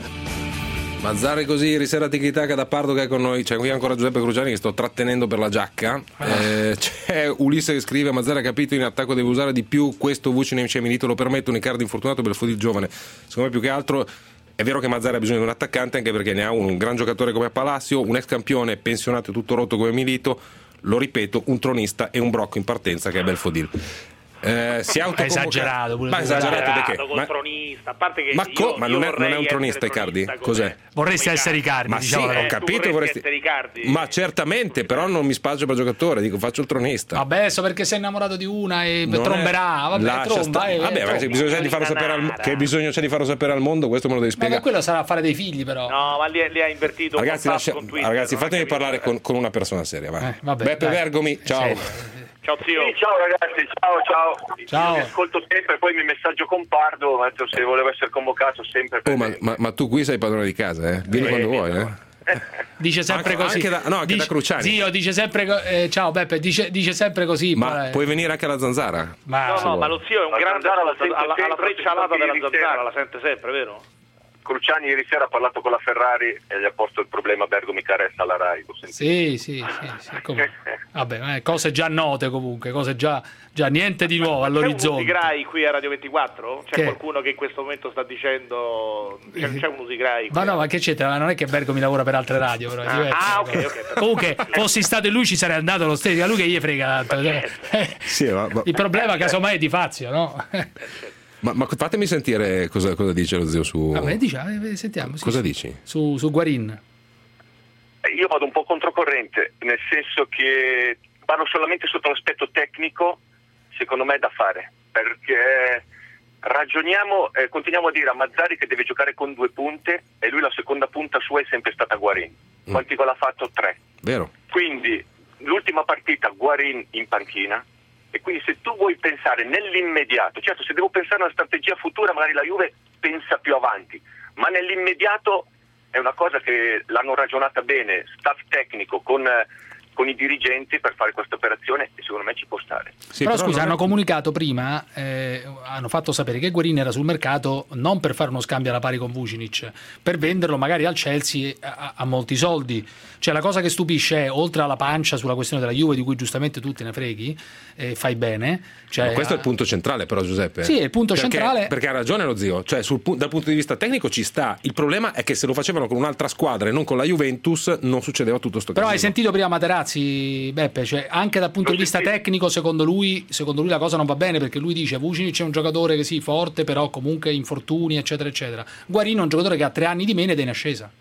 Mazzarri così, ieri sera Tiki-Taka da Pardo che è con noi, c'è qui ancora Giuseppe Cruciani che sto trattenendo per la giacca, eh, c'è Ulisse che scrive: Mazzarri ha capito, in attacco deve usare di più, questo Vucinic e Milito lo permettono, Icardi infortunato, Belfodil giovane, secondo me più che altro è vero che Mazzarri ha bisogno di un attaccante anche perché ne ha un, un gran giocatore come Palacio, un ex campione pensionato e tutto rotto come Milito, lo ripeto, un tronista e un brocco in partenza che è Belfodil. Eh, si è autoconvocato. esagerato pure ma tu. esagerato di che? col Ma, tronista, a parte che ma, co- io, ma io non, è, non vorrei è un tronista essere Icardi? tronista Cos'è? come- Vorresti come essere Icardi, Ma diciamo. sì, la ho Eh, cosa. tu capito, vorresti vorresti... essere Icardi? Ma certamente, però non mi spaccio per giocatore, dico faccio il tronista. Vabbè, adesso perché sei innamorato di una e Non è- tromberà, vabbè, lascia tromba, sta- eh, vabbè, tromba. ma che bisogno c'è di farlo sapere al, che bisogno c'è di farlo sapere al mondo, questo me lo devi Ma per spiegare. quello sarà a fare dei figli però. No, ma lì, lì ha invertito un Ragazzi, po' lascia- con Twitter, ragazzi non ha fatemi capito. parlare con, con una persona seria. Vai. Eh, vabbè, Beppe dai. Bergomi, ciao. Sì. Ciao zio. Sì, ciao ragazzi, ciao ciao. Ciao. Io vi ascolto sempre, poi mi messaggio con Pardo, ho detto se volevo essere convocato sempre. Oh, ma, ma- ma tu qui sei padrone di casa, eh? Vieni Eh, quando sì, vuoi, no. eh? Dice sempre Anche- così. anche da- no, anche dice, da Cruciani. Zio, dice sempre co- eh, ciao Beppe, dice, dice sempre così. Ma poi- puoi venire anche alla Zanzara? ma- No, no, ma lo zio è un La grande zanzara la ascoltatore, sente alla, alla sempre, freccia alata della ieri zanzara, sera. la sente sempre, vero? Cruciani ieri sera ha parlato con la Ferrari e gli ha posto il problema Bergomi Caressa alla Rai. L'ho sentito. Sì, sì, sì, sì, come- Vabbè, eh, cose già note comunque, cose già, già niente di nuovo C'è un all'orizzonte. Usigrai qui a Radio ventiquattro? C'è Che? qualcuno che in questo momento sta dicendo c'è, c'è un Usigrai qui? Ma no, ma che c'entra? Non è che Bergomi lavora per altre radio, però è Ah, diverso. ah, ok, ok. Comunque, fossi stato lui ci sarei andato lo stesso, a lui che gli frega tanto. Eh, Sì, ma, ma- Il problema casomai è di Fazio, no? Ma, ma fatemi sentire cosa, cosa dice lo zio su... Vabbè, diciamo, sentiamo. Sì, cosa sì. dici? Su, su Guarin. Io vado un po' controcorrente, nel senso che parlo solamente sotto l'aspetto tecnico, secondo me è da fare, perché ragioniamo, eh, continuiamo a dire a Mazzarri che deve giocare con due punte e lui la seconda punta sua è sempre stata Guarin. Mm. Quanti gol ha fatto? Tre. Vero. Quindi l'ultima partita Guarin in panchina, e quindi se tu vuoi pensare nell'immediato, certo se devo pensare a una strategia futura magari la Juve pensa più avanti, ma nell'immediato è una cosa che l'hanno ragionata bene staff tecnico con, con i dirigenti per fare questa operazione e secondo me ci può stare. Sì, però, però scusa, hanno è... comunicato prima, eh, hanno fatto sapere che Guarin era sul mercato non per fare uno scambio alla pari con Vucinic, per venderlo magari al Chelsea a, a molti soldi. Cioè la cosa che stupisce è, oltre alla pancia sulla questione della Juve, di cui giustamente tu te ne freghi, eh, fai bene. Cioè, ma questo è il punto centrale però, Giuseppe. Sì, è il punto perché, centrale. Perché ha ragione lo zio, cioè sul, dal punto di vista tecnico ci sta. Il problema è che se lo facevano con un'altra squadra e non con la Juventus non succedeva tutto sto però casino. Hai sentito prima Materazzi, Beppe, cioè anche dal punto di vista tecnico secondo lui, secondo lui la cosa non va bene, perché lui dice Vucinic è un giocatore che sì, forte, però comunque infortuni eccetera eccetera. Guarin è un giocatore che ha tre anni di meno ed è in ascesa.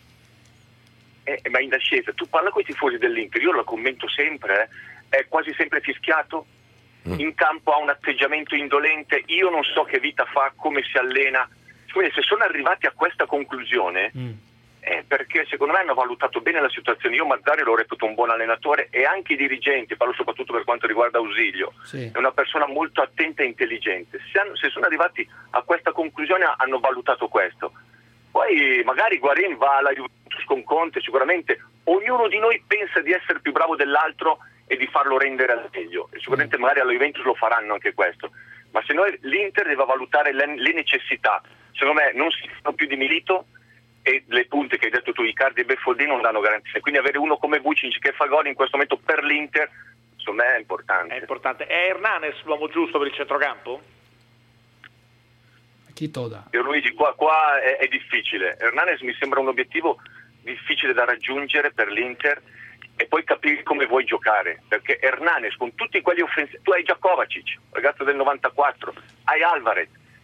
Eh, ma in ascesa, tu parla con i tifosi dell'Inter, io lo commento sempre, eh, è quasi sempre fischiato, mm. in campo ha un atteggiamento indolente, io non so che vita fa, come si allena, quindi se sono arrivati a questa conclusione mm. eh, perché secondo me hanno valutato bene la situazione. Io Mazzarri lo reputo un buon allenatore e anche i dirigenti, parlo soprattutto per quanto riguarda Ausilio, sì. È una persona molto attenta e intelligente. Se, hanno, se sono arrivati a questa conclusione hanno valutato questo. Poi magari Guarin va alla Juventus con Conte, sicuramente ognuno di noi pensa di essere più bravo dell'altro e di farlo rendere al meglio, e sicuramente magari alla Juventus lo faranno anche questo, ma se noi l'Inter deve valutare le, le necessità, secondo me non si fanno più di Milito e le punte che hai detto tu, Icardi e Berfoldi, non danno garanzia, quindi avere uno come Vucinic che fa gol in questo momento per l'Inter secondo me è importante. È importante. È Hernanes l'uomo giusto per il centrocampo? Chi toda? Luigi, qua, qua è, è difficile. Hernanes mi sembra un obiettivo difficile da raggiungere per l'Inter, e poi capire come vuoi giocare, perché Hernanes con tutti quelli offensivi, tu hai già Kovacic, ragazzo del novantaquattro, hai Alvarez,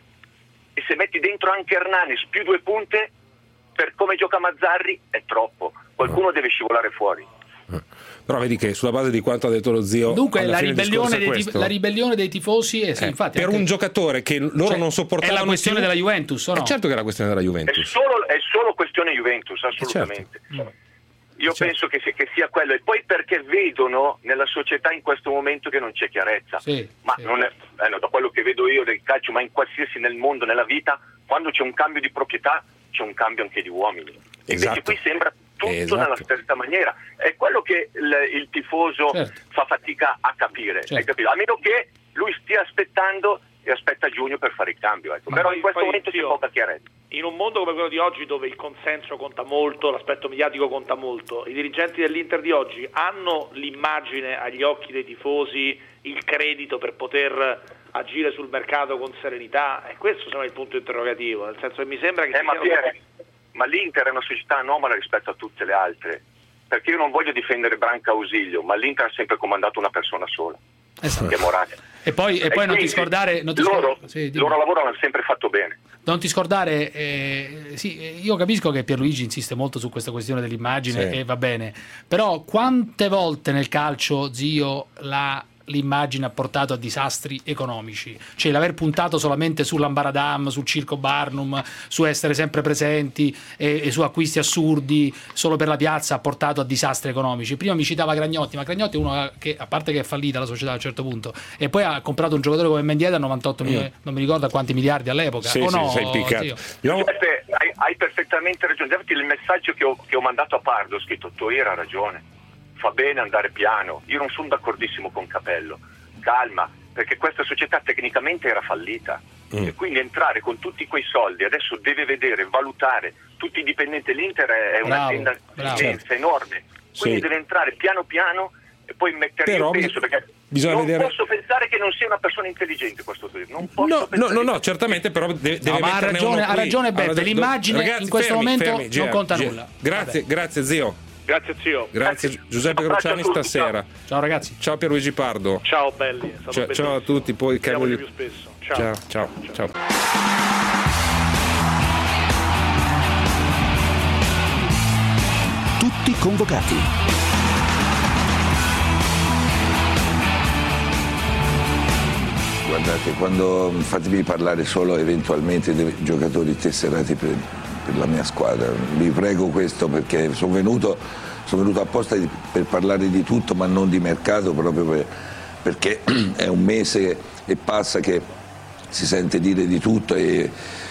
e se metti dentro anche Hernanes più due punte, per come gioca Mazzarri è troppo, qualcuno deve scivolare fuori. Però vedi che sulla base di quanto ha detto lo zio, dunque la ribellione, dei tif- la ribellione dei tifosi è, sì, eh, infatti, per anche... un giocatore che loro cioè, non sopportavano è la questione più... della Juventus, o no? È certo che è la questione della Juventus, è solo, è solo questione Juventus, assolutamente. Certo. Io certo. penso che, che sia quello, e poi perché vedono nella società in questo momento che non c'è chiarezza, sì, ma sì. non è, eh, no, da quello che vedo io del calcio, ma in qualsiasi nel mondo, nella vita, quando c'è un cambio di proprietà c'è un cambio anche di uomini. Esatto. Invece qui sembra tutto esatto. nella stessa maniera, è quello che il, il tifoso certo. fa fatica a capire, certo. hai capito? A meno che lui stia aspettando e aspetta giugno per fare il cambio, ecco. Però in questo momento c'è poca chiarezza. In un mondo come quello di oggi, dove il consenso conta molto, l'aspetto mediatico conta molto, i dirigenti dell'Inter di oggi hanno l'immagine agli occhi dei tifosi, il credito per poter agire sul mercato con serenità, e questo sono il punto interrogativo, nel senso che mi sembra che eh, ma, Pier, ma l'Inter è una società anomala rispetto a tutte le altre, perché io non voglio difendere Branca Ausilio, ma l'Inter ha sempre comandato una persona sola, esatto. che è Moratti. E poi, e poi e non ti scordare, non ti loro, scordare, sì, il loro lavoro l'hanno sempre fatto bene. Non ti scordare, eh, sì, io capisco che Pierluigi insiste molto su questa questione dell'immagine, sì. e va bene, però quante volte nel calcio, zio, la l'immagine ha portato a disastri economici, cioè l'aver puntato solamente sull'Ambaradam, sul Circo Barnum, su essere sempre presenti e, e su acquisti assurdi solo per la piazza ha portato a disastri economici. Prima mi citava Gragnotti, ma Gragnotti è uno che, a parte che è fallita la società a un certo punto, e poi ha comprato un giocatore come Mendieta a novantotto mm. milioni, non mi ricordo a quanti miliardi all'epoca, sì, o sì, no? sei piccato. Io... hai, hai perfettamente ragione. Infatti il messaggio che ho, che ho mandato a Pardo, ho scritto: Toira ha ragione, fa bene andare piano. Io non sono d'accordissimo con Capello, calma, perché questa società tecnicamente era fallita, mm. e quindi entrare con tutti quei soldi, adesso deve vedere, valutare tutti i dipendenti. L'Inter è un'azienda immensa, enorme, quindi sì. deve entrare piano piano e poi mettere. Però, io penso, perché bisogna non vedere... posso pensare che non sia una persona intelligente questo non posso no, no, no, no, certamente, però deve, deve no, ma ha ragione, ha ragione Beppe, l'immagine ragazzi, in questo fermi, momento fermi, non Ger, conta Ger. nulla. Grazie, Vabbè. grazie zio. Grazie zio. Grazie Gi- Giuseppe Crociani stasera. Ciao. Ciao ragazzi. Ciao Pierluigi Pardo. Ciao belli. È stato Ciao, ciao a tutti. Poi Vediamoci più spesso. Ciao. Ciao, ciao, ciao. Tutti convocati. Guardate, quando fatevi parlare solo eventualmente dei giocatori tesserati per, per la mia squadra, vi prego questo, perché sono venuto, sono venuto apposta per parlare di tutto ma non di mercato, proprio per, perché è un mese e passa che si sente dire di tutto e,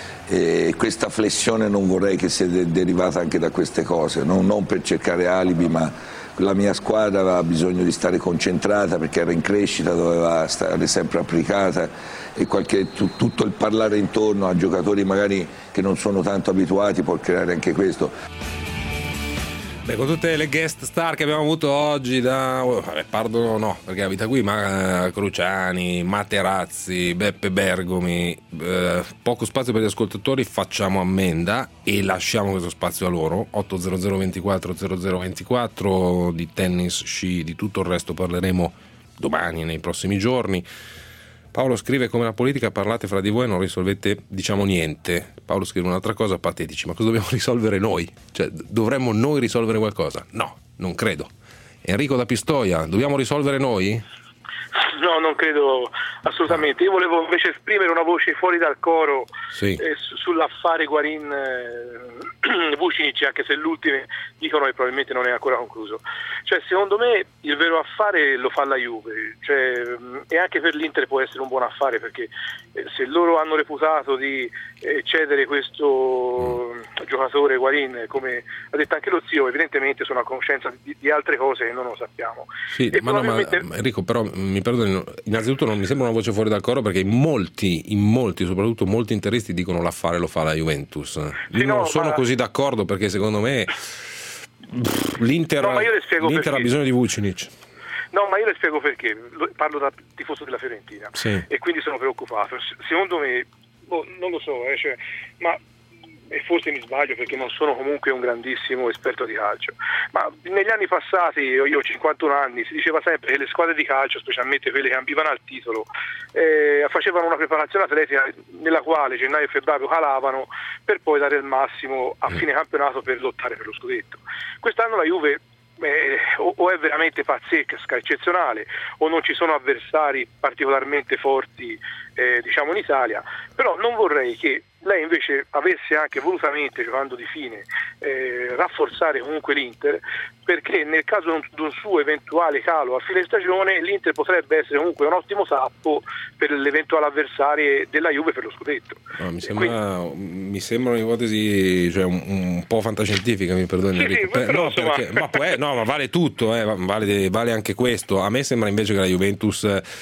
e questa flessione non vorrei che sia de- derivata anche da queste cose, non, non per cercare alibi, ma la mia squadra aveva bisogno di stare concentrata perché era in crescita, doveva stare sempre applicata e qualche, tu, tutto il parlare intorno a giocatori magari che non sono tanto abituati può creare anche questo. Beh, con tutte le guest star che abbiamo avuto oggi, da oh, vabbè, Pardo no, perché abita qui, ma eh, Cruciani, Materazzi, Beppe Bergomi, eh, poco spazio per gli ascoltatori, facciamo ammenda e lasciamo questo spazio a loro. otto zero zero ventiquattro zero zero ventiquattro, di tennis, sci, di tutto il resto parleremo domani e nei prossimi giorni. Paolo scrive: come la politica parlate fra di voi e non risolvete, diciamo, niente. Paolo scrive un'altra cosa: patetici, ma cosa dobbiamo risolvere noi? Cioè, dovremmo noi risolvere qualcosa? No, non credo. Enrico da Pistoia: dobbiamo risolvere noi? No, non credo assolutamente. Io volevo invece esprimere una voce fuori dal coro, sì. eh, sull'affare Higuaín eh, Vucinic, anche se l'ultimo dicono che probabilmente non è ancora concluso. Cioè, secondo me il vero affare lo fa la Juve, cioè, e anche per l'Inter può essere un buon affare, perché eh, se loro hanno reputato di eh, cedere questo mm. giocatore Higuaín, come ha detto anche lo zio, evidentemente sono a conoscenza di, di altre cose che non lo sappiamo. Sì, e ma probabilmente... no, ma Enrico, però mi perdoni, innanzitutto non mi sembra una voce fuori dal coro, perché in molti, in molti, soprattutto molti interisti dicono l'affare lo fa la Juventus. Io sì, non no, sono ma... così d'accordo, perché secondo me l'Inter, no, ma io le spiego l'Inter perché. ha bisogno di Vucinic. No, ma io le spiego perché. Parlo da tifoso della Fiorentina, sì. E quindi sono preoccupato. Secondo me, oh, non lo so, eh, cioè, ma e forse mi sbaglio perché non sono comunque un grandissimo esperto di calcio, ma negli anni passati, io ho cinquantuno anni, si diceva sempre che le squadre di calcio, specialmente quelle che ambivano al titolo, eh, facevano una preparazione atletica nella quale gennaio e febbraio calavano per poi dare il massimo a fine campionato per lottare per lo scudetto. Quest'anno la Juve Eh, o, o è veramente pazzesca, eccezionale, o non ci sono avversari particolarmente forti, eh, diciamo, in Italia. Però non vorrei che lei invece avesse anche volutamente, giocando di fine, eh, rafforzare comunque l'Inter, perché nel caso di un suo eventuale calo a fine stagione l'Inter potrebbe essere comunque un ottimo tappo per l'eventuale avversario della Juve per lo scudetto. No, mi sembra, quindi... mi sembra un'ipotesi, cioè, un, un po' fantascientifica, mi perdoni, Enrico. Sì, per, però, no, insomma... perché, ma, poi, no, ma vale tutto, eh, vale, vale anche questo. A me sembra invece che la Juventus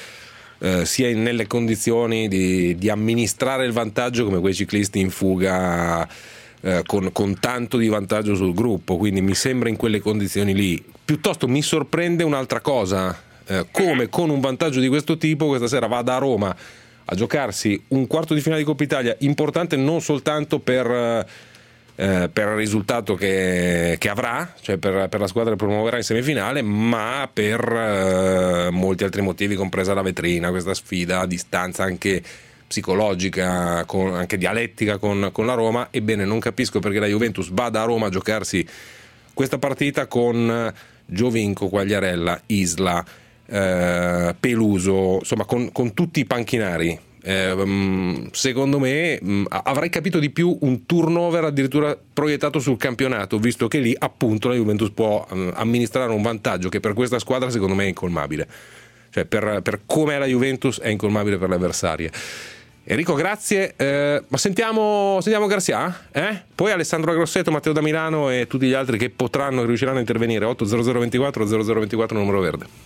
eh, sia nelle condizioni di, di amministrare il vantaggio come quei ciclisti in fuga eh, con, con tanto di vantaggio sul gruppo, quindi mi sembra in quelle condizioni lì. Piuttosto mi sorprende un'altra cosa, eh, come con un vantaggio di questo tipo questa sera vada a Roma a giocarsi un quarto di finale di Coppa Italia importante, non soltanto per, eh, per il risultato che, che avrà, cioè per, per la squadra che promuoverà in semifinale, ma per eh, molti altri motivi, compresa la vetrina, questa sfida a distanza anche psicologica, con, anche dialettica con, con la Roma. Ebbene, non capisco perché la Juventus vada a Roma a giocarsi questa partita con Giovinco, Quagliarella, Isla, Eh, Peluso, insomma con, con tutti i panchinari. Eh, secondo me mh, avrei capito di più un turnover addirittura proiettato sul campionato, visto che lì appunto la Juventus può mh, amministrare un vantaggio che per questa squadra secondo me è incolmabile, cioè per, per come è la Juventus è incolmabile per le avversarie. Enrico, grazie, eh, ma sentiamo, sentiamo Garcia, eh? Poi Alessandro Grosseto, Matteo da Milano e tutti gli altri che potranno e riusciranno a intervenire. Otto zero zero ventiquattro zero zero ventiquattro numero verde.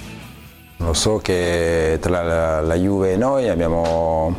Lo so che tra la, la Juve e noi abbiamo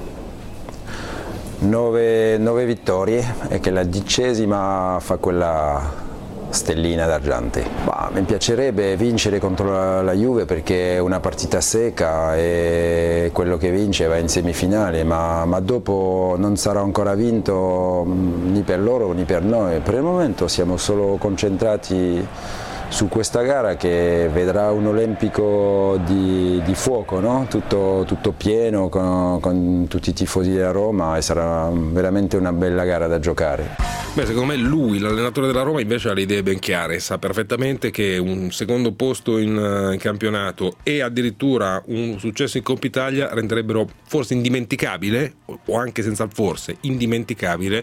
nove, nove vittorie e che la dicesima fa quella stellina d'argenti. Bah, mi piacerebbe vincere contro la, la Juve perché è una partita secca e quello che vince va in semifinale, ma, ma dopo non sarà ancora vinto né per loro né per noi. Per il momento siamo solo concentrati su questa gara che vedrà un olimpico di, di fuoco, no? tutto, tutto pieno con, con tutti i tifosi della Roma, e sarà veramente una bella gara da giocare. Beh, secondo me lui, l'allenatore della Roma, invece ha le idee ben chiare, sa perfettamente che un secondo posto in, in campionato e addirittura un successo in Coppa Italia renderebbero forse indimenticabile, o anche senza il forse, indimenticabile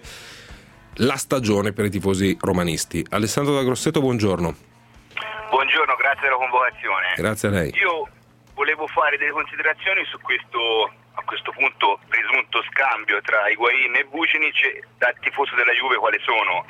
la stagione per i tifosi romanisti. Alessandro da Grosseto, buongiorno. Buongiorno, grazie della convocazione. Grazie a lei. Io volevo fare delle considerazioni su questo, a questo punto, presunto scambio tra Higuaín e Vucinic. Da tifoso della Juve quali sono?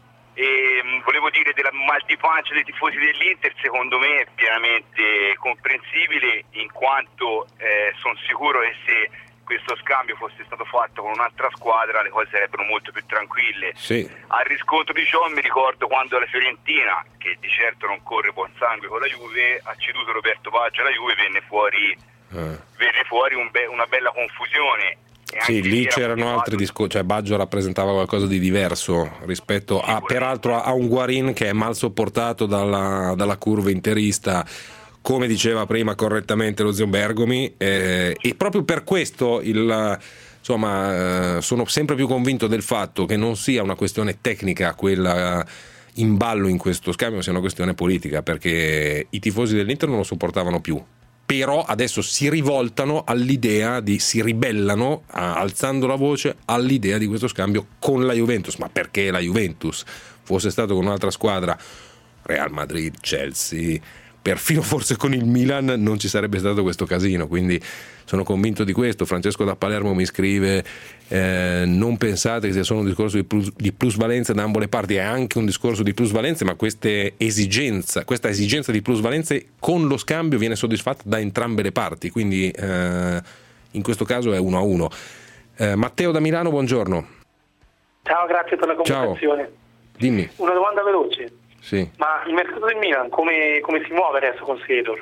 E, mh, volevo dire della mal di pancia dei tifosi dell'Inter, secondo me è pienamente comprensibile, in quanto eh, sono sicuro che se questo scambio fosse stato fatto con un'altra squadra le cose sarebbero molto più tranquille. Sì. A riscontro di ciò mi ricordo quando la Fiorentina, che di certo non corre buon sangue con la Juve, ha ceduto Roberto Baggio alla Juve, venne fuori, eh. venne fuori un be- una bella confusione. E sì, lì c'erano altri discorsi, cioè Baggio rappresentava qualcosa di diverso rispetto a, peraltro, a un Higuaín che è mal sopportato dalla, dalla curva interista, come diceva prima correttamente lo zio Bergomi, eh, e proprio per questo il, insomma, eh, sono sempre più convinto del fatto che non sia una questione tecnica quella in ballo in questo scambio, sia una questione politica, perché i tifosi dell'Inter non lo sopportavano più, però adesso si rivoltano all'idea di, si ribellano a, alzando la voce all'idea di questo scambio con la Juventus. Ma perché la Juventus? Fosse stato con un'altra squadra, Real Madrid, Chelsea, perfino forse con il Milan, non ci sarebbe stato questo casino, quindi sono convinto di questo. Francesco da Palermo mi scrive eh, non pensate che sia solo un discorso di, plus, di plusvalenza da ambo le parti, è anche un discorso di plusvalenze, ma queste esigenza, questa esigenza di plusvalenze con lo scambio viene soddisfatta da entrambe le parti, quindi eh, in questo caso è uno a uno. eh, Matteo da Milano, buongiorno. Ciao, grazie per la convocazione. Ciao. Dimmi. Una domanda veloce. Sì. Ma il mercato del Milan come, come si muove adesso con Seedorf?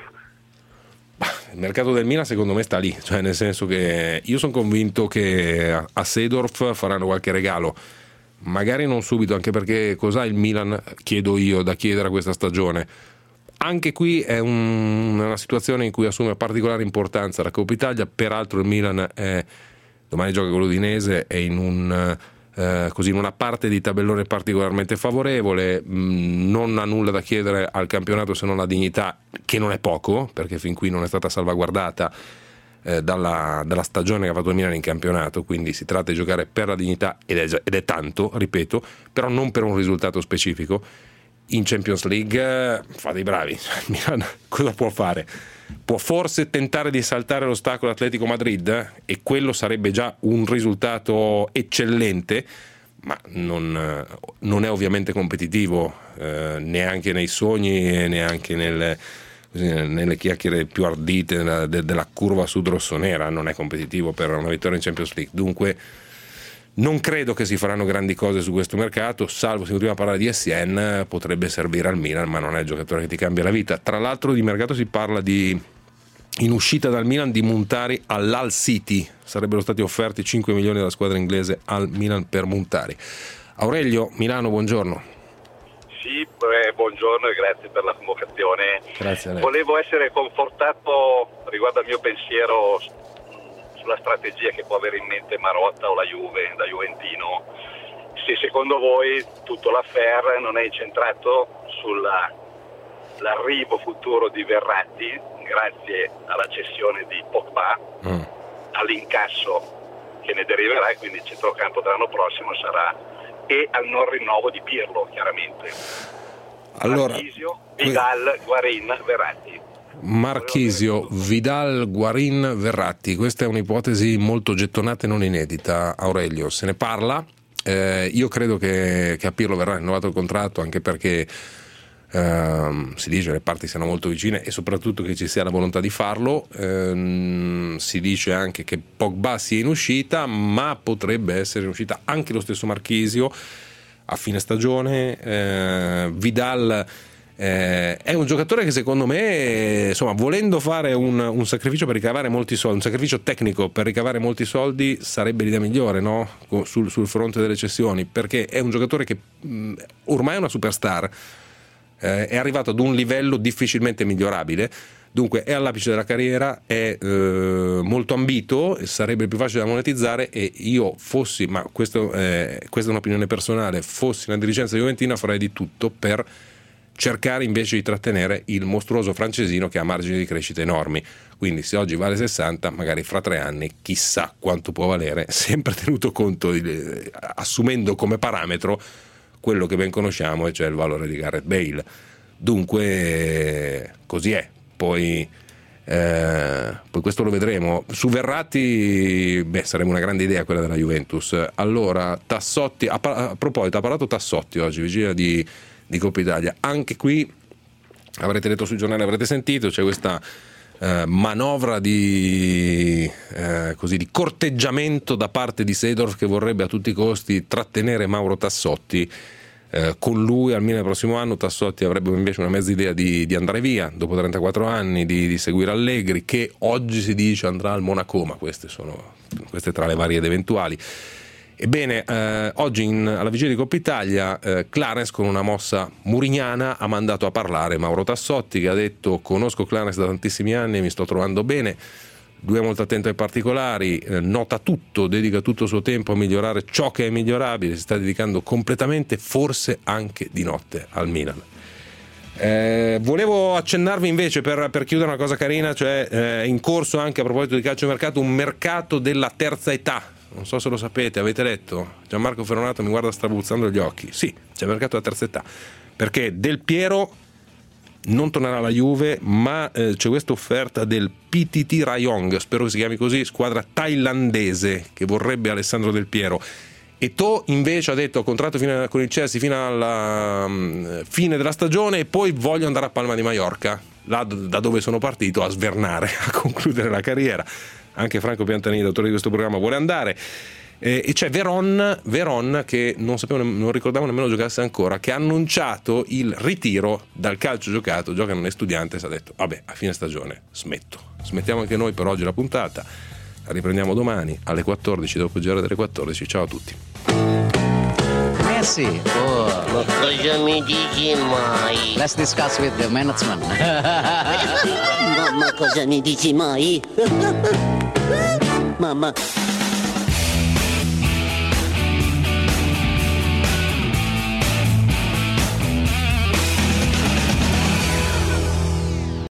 Il mercato del Milan secondo me sta lì, cioè nel senso che io sono convinto che a Seedorf faranno qualche regalo, magari non subito, anche perché cos'ha il Milan, chiedo io, da chiedere a questa stagione? Anche qui è un, una situazione in cui assume particolare importanza la Coppa Italia, peraltro il Milan è, domani gioca con l'Udinese, è in un... Eh, così in una parte di tabellone particolarmente favorevole, mh, non ha nulla da chiedere al campionato se non la dignità, che non è poco, perché fin qui non è stata salvaguardata eh, dalla, dalla stagione che ha fatto il Milan in campionato, quindi si tratta di giocare per la dignità ed è, ed è tanto, ripeto, però non per un risultato specifico. In Champions League fate i bravi, il Milan cosa può fare? Può forse tentare di saltare l'ostacolo Atletico Madrid, e quello sarebbe già un risultato eccellente, ma non, non è ovviamente competitivo eh, neanche nei sogni e neanche nelle, così, nelle chiacchiere più ardite della, della curva sud-rossonera. Non è competitivo per una vittoria in Champions League, dunque non credo che si faranno grandi cose su questo mercato, salvo se continuiamo a parlare di Essien, potrebbe servire al Milan, ma non è il giocatore che ti cambia la vita. Tra l'altro di mercato si parla di, in uscita dal Milan, di Muntari all'Al City, sarebbero stati offerti cinque milioni dalla squadra inglese al Milan per Muntari. Aurelio, Milano, buongiorno. Sì, eh, buongiorno e grazie per la convocazione. Grazie a lei. Volevo essere confortato riguardo al mio pensiero la strategia che può avere in mente Marotta o la Juve, da juventino, se secondo voi tutto l'affair non è incentrato sull'arrivo futuro di Verratti grazie alla cessione di Pogba, mm. all'incasso che ne deriverà, e quindi il centrocampo dell'anno prossimo sarà, e al non rinnovo di Pirlo, chiaramente. Allora, Marchisio, Vidal, Higuaín, Verratti. Marchisio, Vidal, Higuaín, Verratti, questa è un'ipotesi molto gettonata e non inedita. Aurelio, se ne parla, eh, io credo che, che a Pirlo verrà rinnovato il contratto, anche perché eh, si dice che le parti siano molto vicine e soprattutto che ci sia la volontà di farlo. Eh, si dice anche che Pogba sia in uscita, ma potrebbe essere in uscita anche lo stesso Marchisio, a fine stagione. eh, Vidal eh, è un giocatore che secondo me, insomma, volendo fare un, un sacrificio per ricavare molti soldi, un sacrificio tecnico per ricavare molti soldi, sarebbe l'idea migliore, no? sul, sul fronte delle cessioni, perché è un giocatore che mh, ormai è una superstar, eh, è arrivato ad un livello difficilmente migliorabile. Dunque è all'apice della carriera, è eh, molto ambito, sarebbe il più facile da monetizzare, e io fossi, ma questo, eh, questa è un'opinione personale, fossi una dirigenza juventina farei di tutto per cercare invece di trattenere il mostruoso francesino che ha margini di crescita enormi. Quindi se oggi vale sessanta, magari fra tre anni chissà quanto può valere, sempre tenuto conto, di, assumendo come parametro quello che ben conosciamo, e cioè il valore di Gareth Bale. Dunque così è. Poi, eh, poi questo lo vedremo. Su Verratti, beh, sarebbe una grande idea quella della Juventus. Allora, Tassotti, a, a proposito, ha parlato Tassotti oggi, vigilia di, di Coppa Italia. Anche qui avrete letto sul giornale, avrete sentito, c'è questa eh, manovra di, eh, così, di corteggiamento da parte di Seedorf, che vorrebbe a tutti i costi trattenere Mauro Tassotti. Eh, con lui almeno il prossimo anno. Tassotti avrebbe invece una mezza idea di, di andare via dopo trentaquattro anni, di, di seguire Allegri, che oggi si dice andrà al Monaco, ma queste sono queste tra le varie ed eventuali. Ebbene, eh, oggi in, alla vigilia di Coppa Italia, eh, Clarence, con una mossa murignana, ha mandato a parlare Mauro Tassotti, che ha detto: conosco Clarence da tantissimi anni e mi sto trovando bene. Lui è molto attento ai particolari, eh, nota tutto, dedica tutto il suo tempo a migliorare ciò che è migliorabile, si sta dedicando completamente, forse anche di notte, al Milan. Eh, volevo accennarvi invece, per, per chiudere, una cosa carina, cioè è eh, in corso anche, a proposito di calciomercato, un mercato della terza età. Non so se lo sapete, avete letto? Gianmarco Ferronato mi guarda strabuzzando gli occhi. Sì, c'è il mercato della terza età, perché Del Piero non tornerà alla Juve, ma eh, c'è questa offerta del P T T Rayong, spero che si chiami così, squadra thailandese, che vorrebbe Alessandro Del Piero. Eto'o invece ha detto: ho contratto fino, con il Chelsea fino alla um, fine della stagione, e poi voglio andare a Palma di Mallorca, là da dove sono partito, a svernare, a concludere la carriera. Anche Franco Piantanini, l'autore di questo programma, vuole andare. Eh, e c'è Veron, Veron che non sapevo, non ricordavo nemmeno giocasse ancora, che ha annunciato il ritiro dal calcio giocato. Gioca non è studiante, si ha detto: vabbè, a fine stagione smetto. Smettiamo anche noi per oggi la puntata, la riprendiamo domani alle quattordici, dopo il giro delle quattordici. Ciao a tutti. Messi, oh. Ma cosa mi dici mai? Let's discuss with the management. Mamma, cosa mi dici mai? Mamma.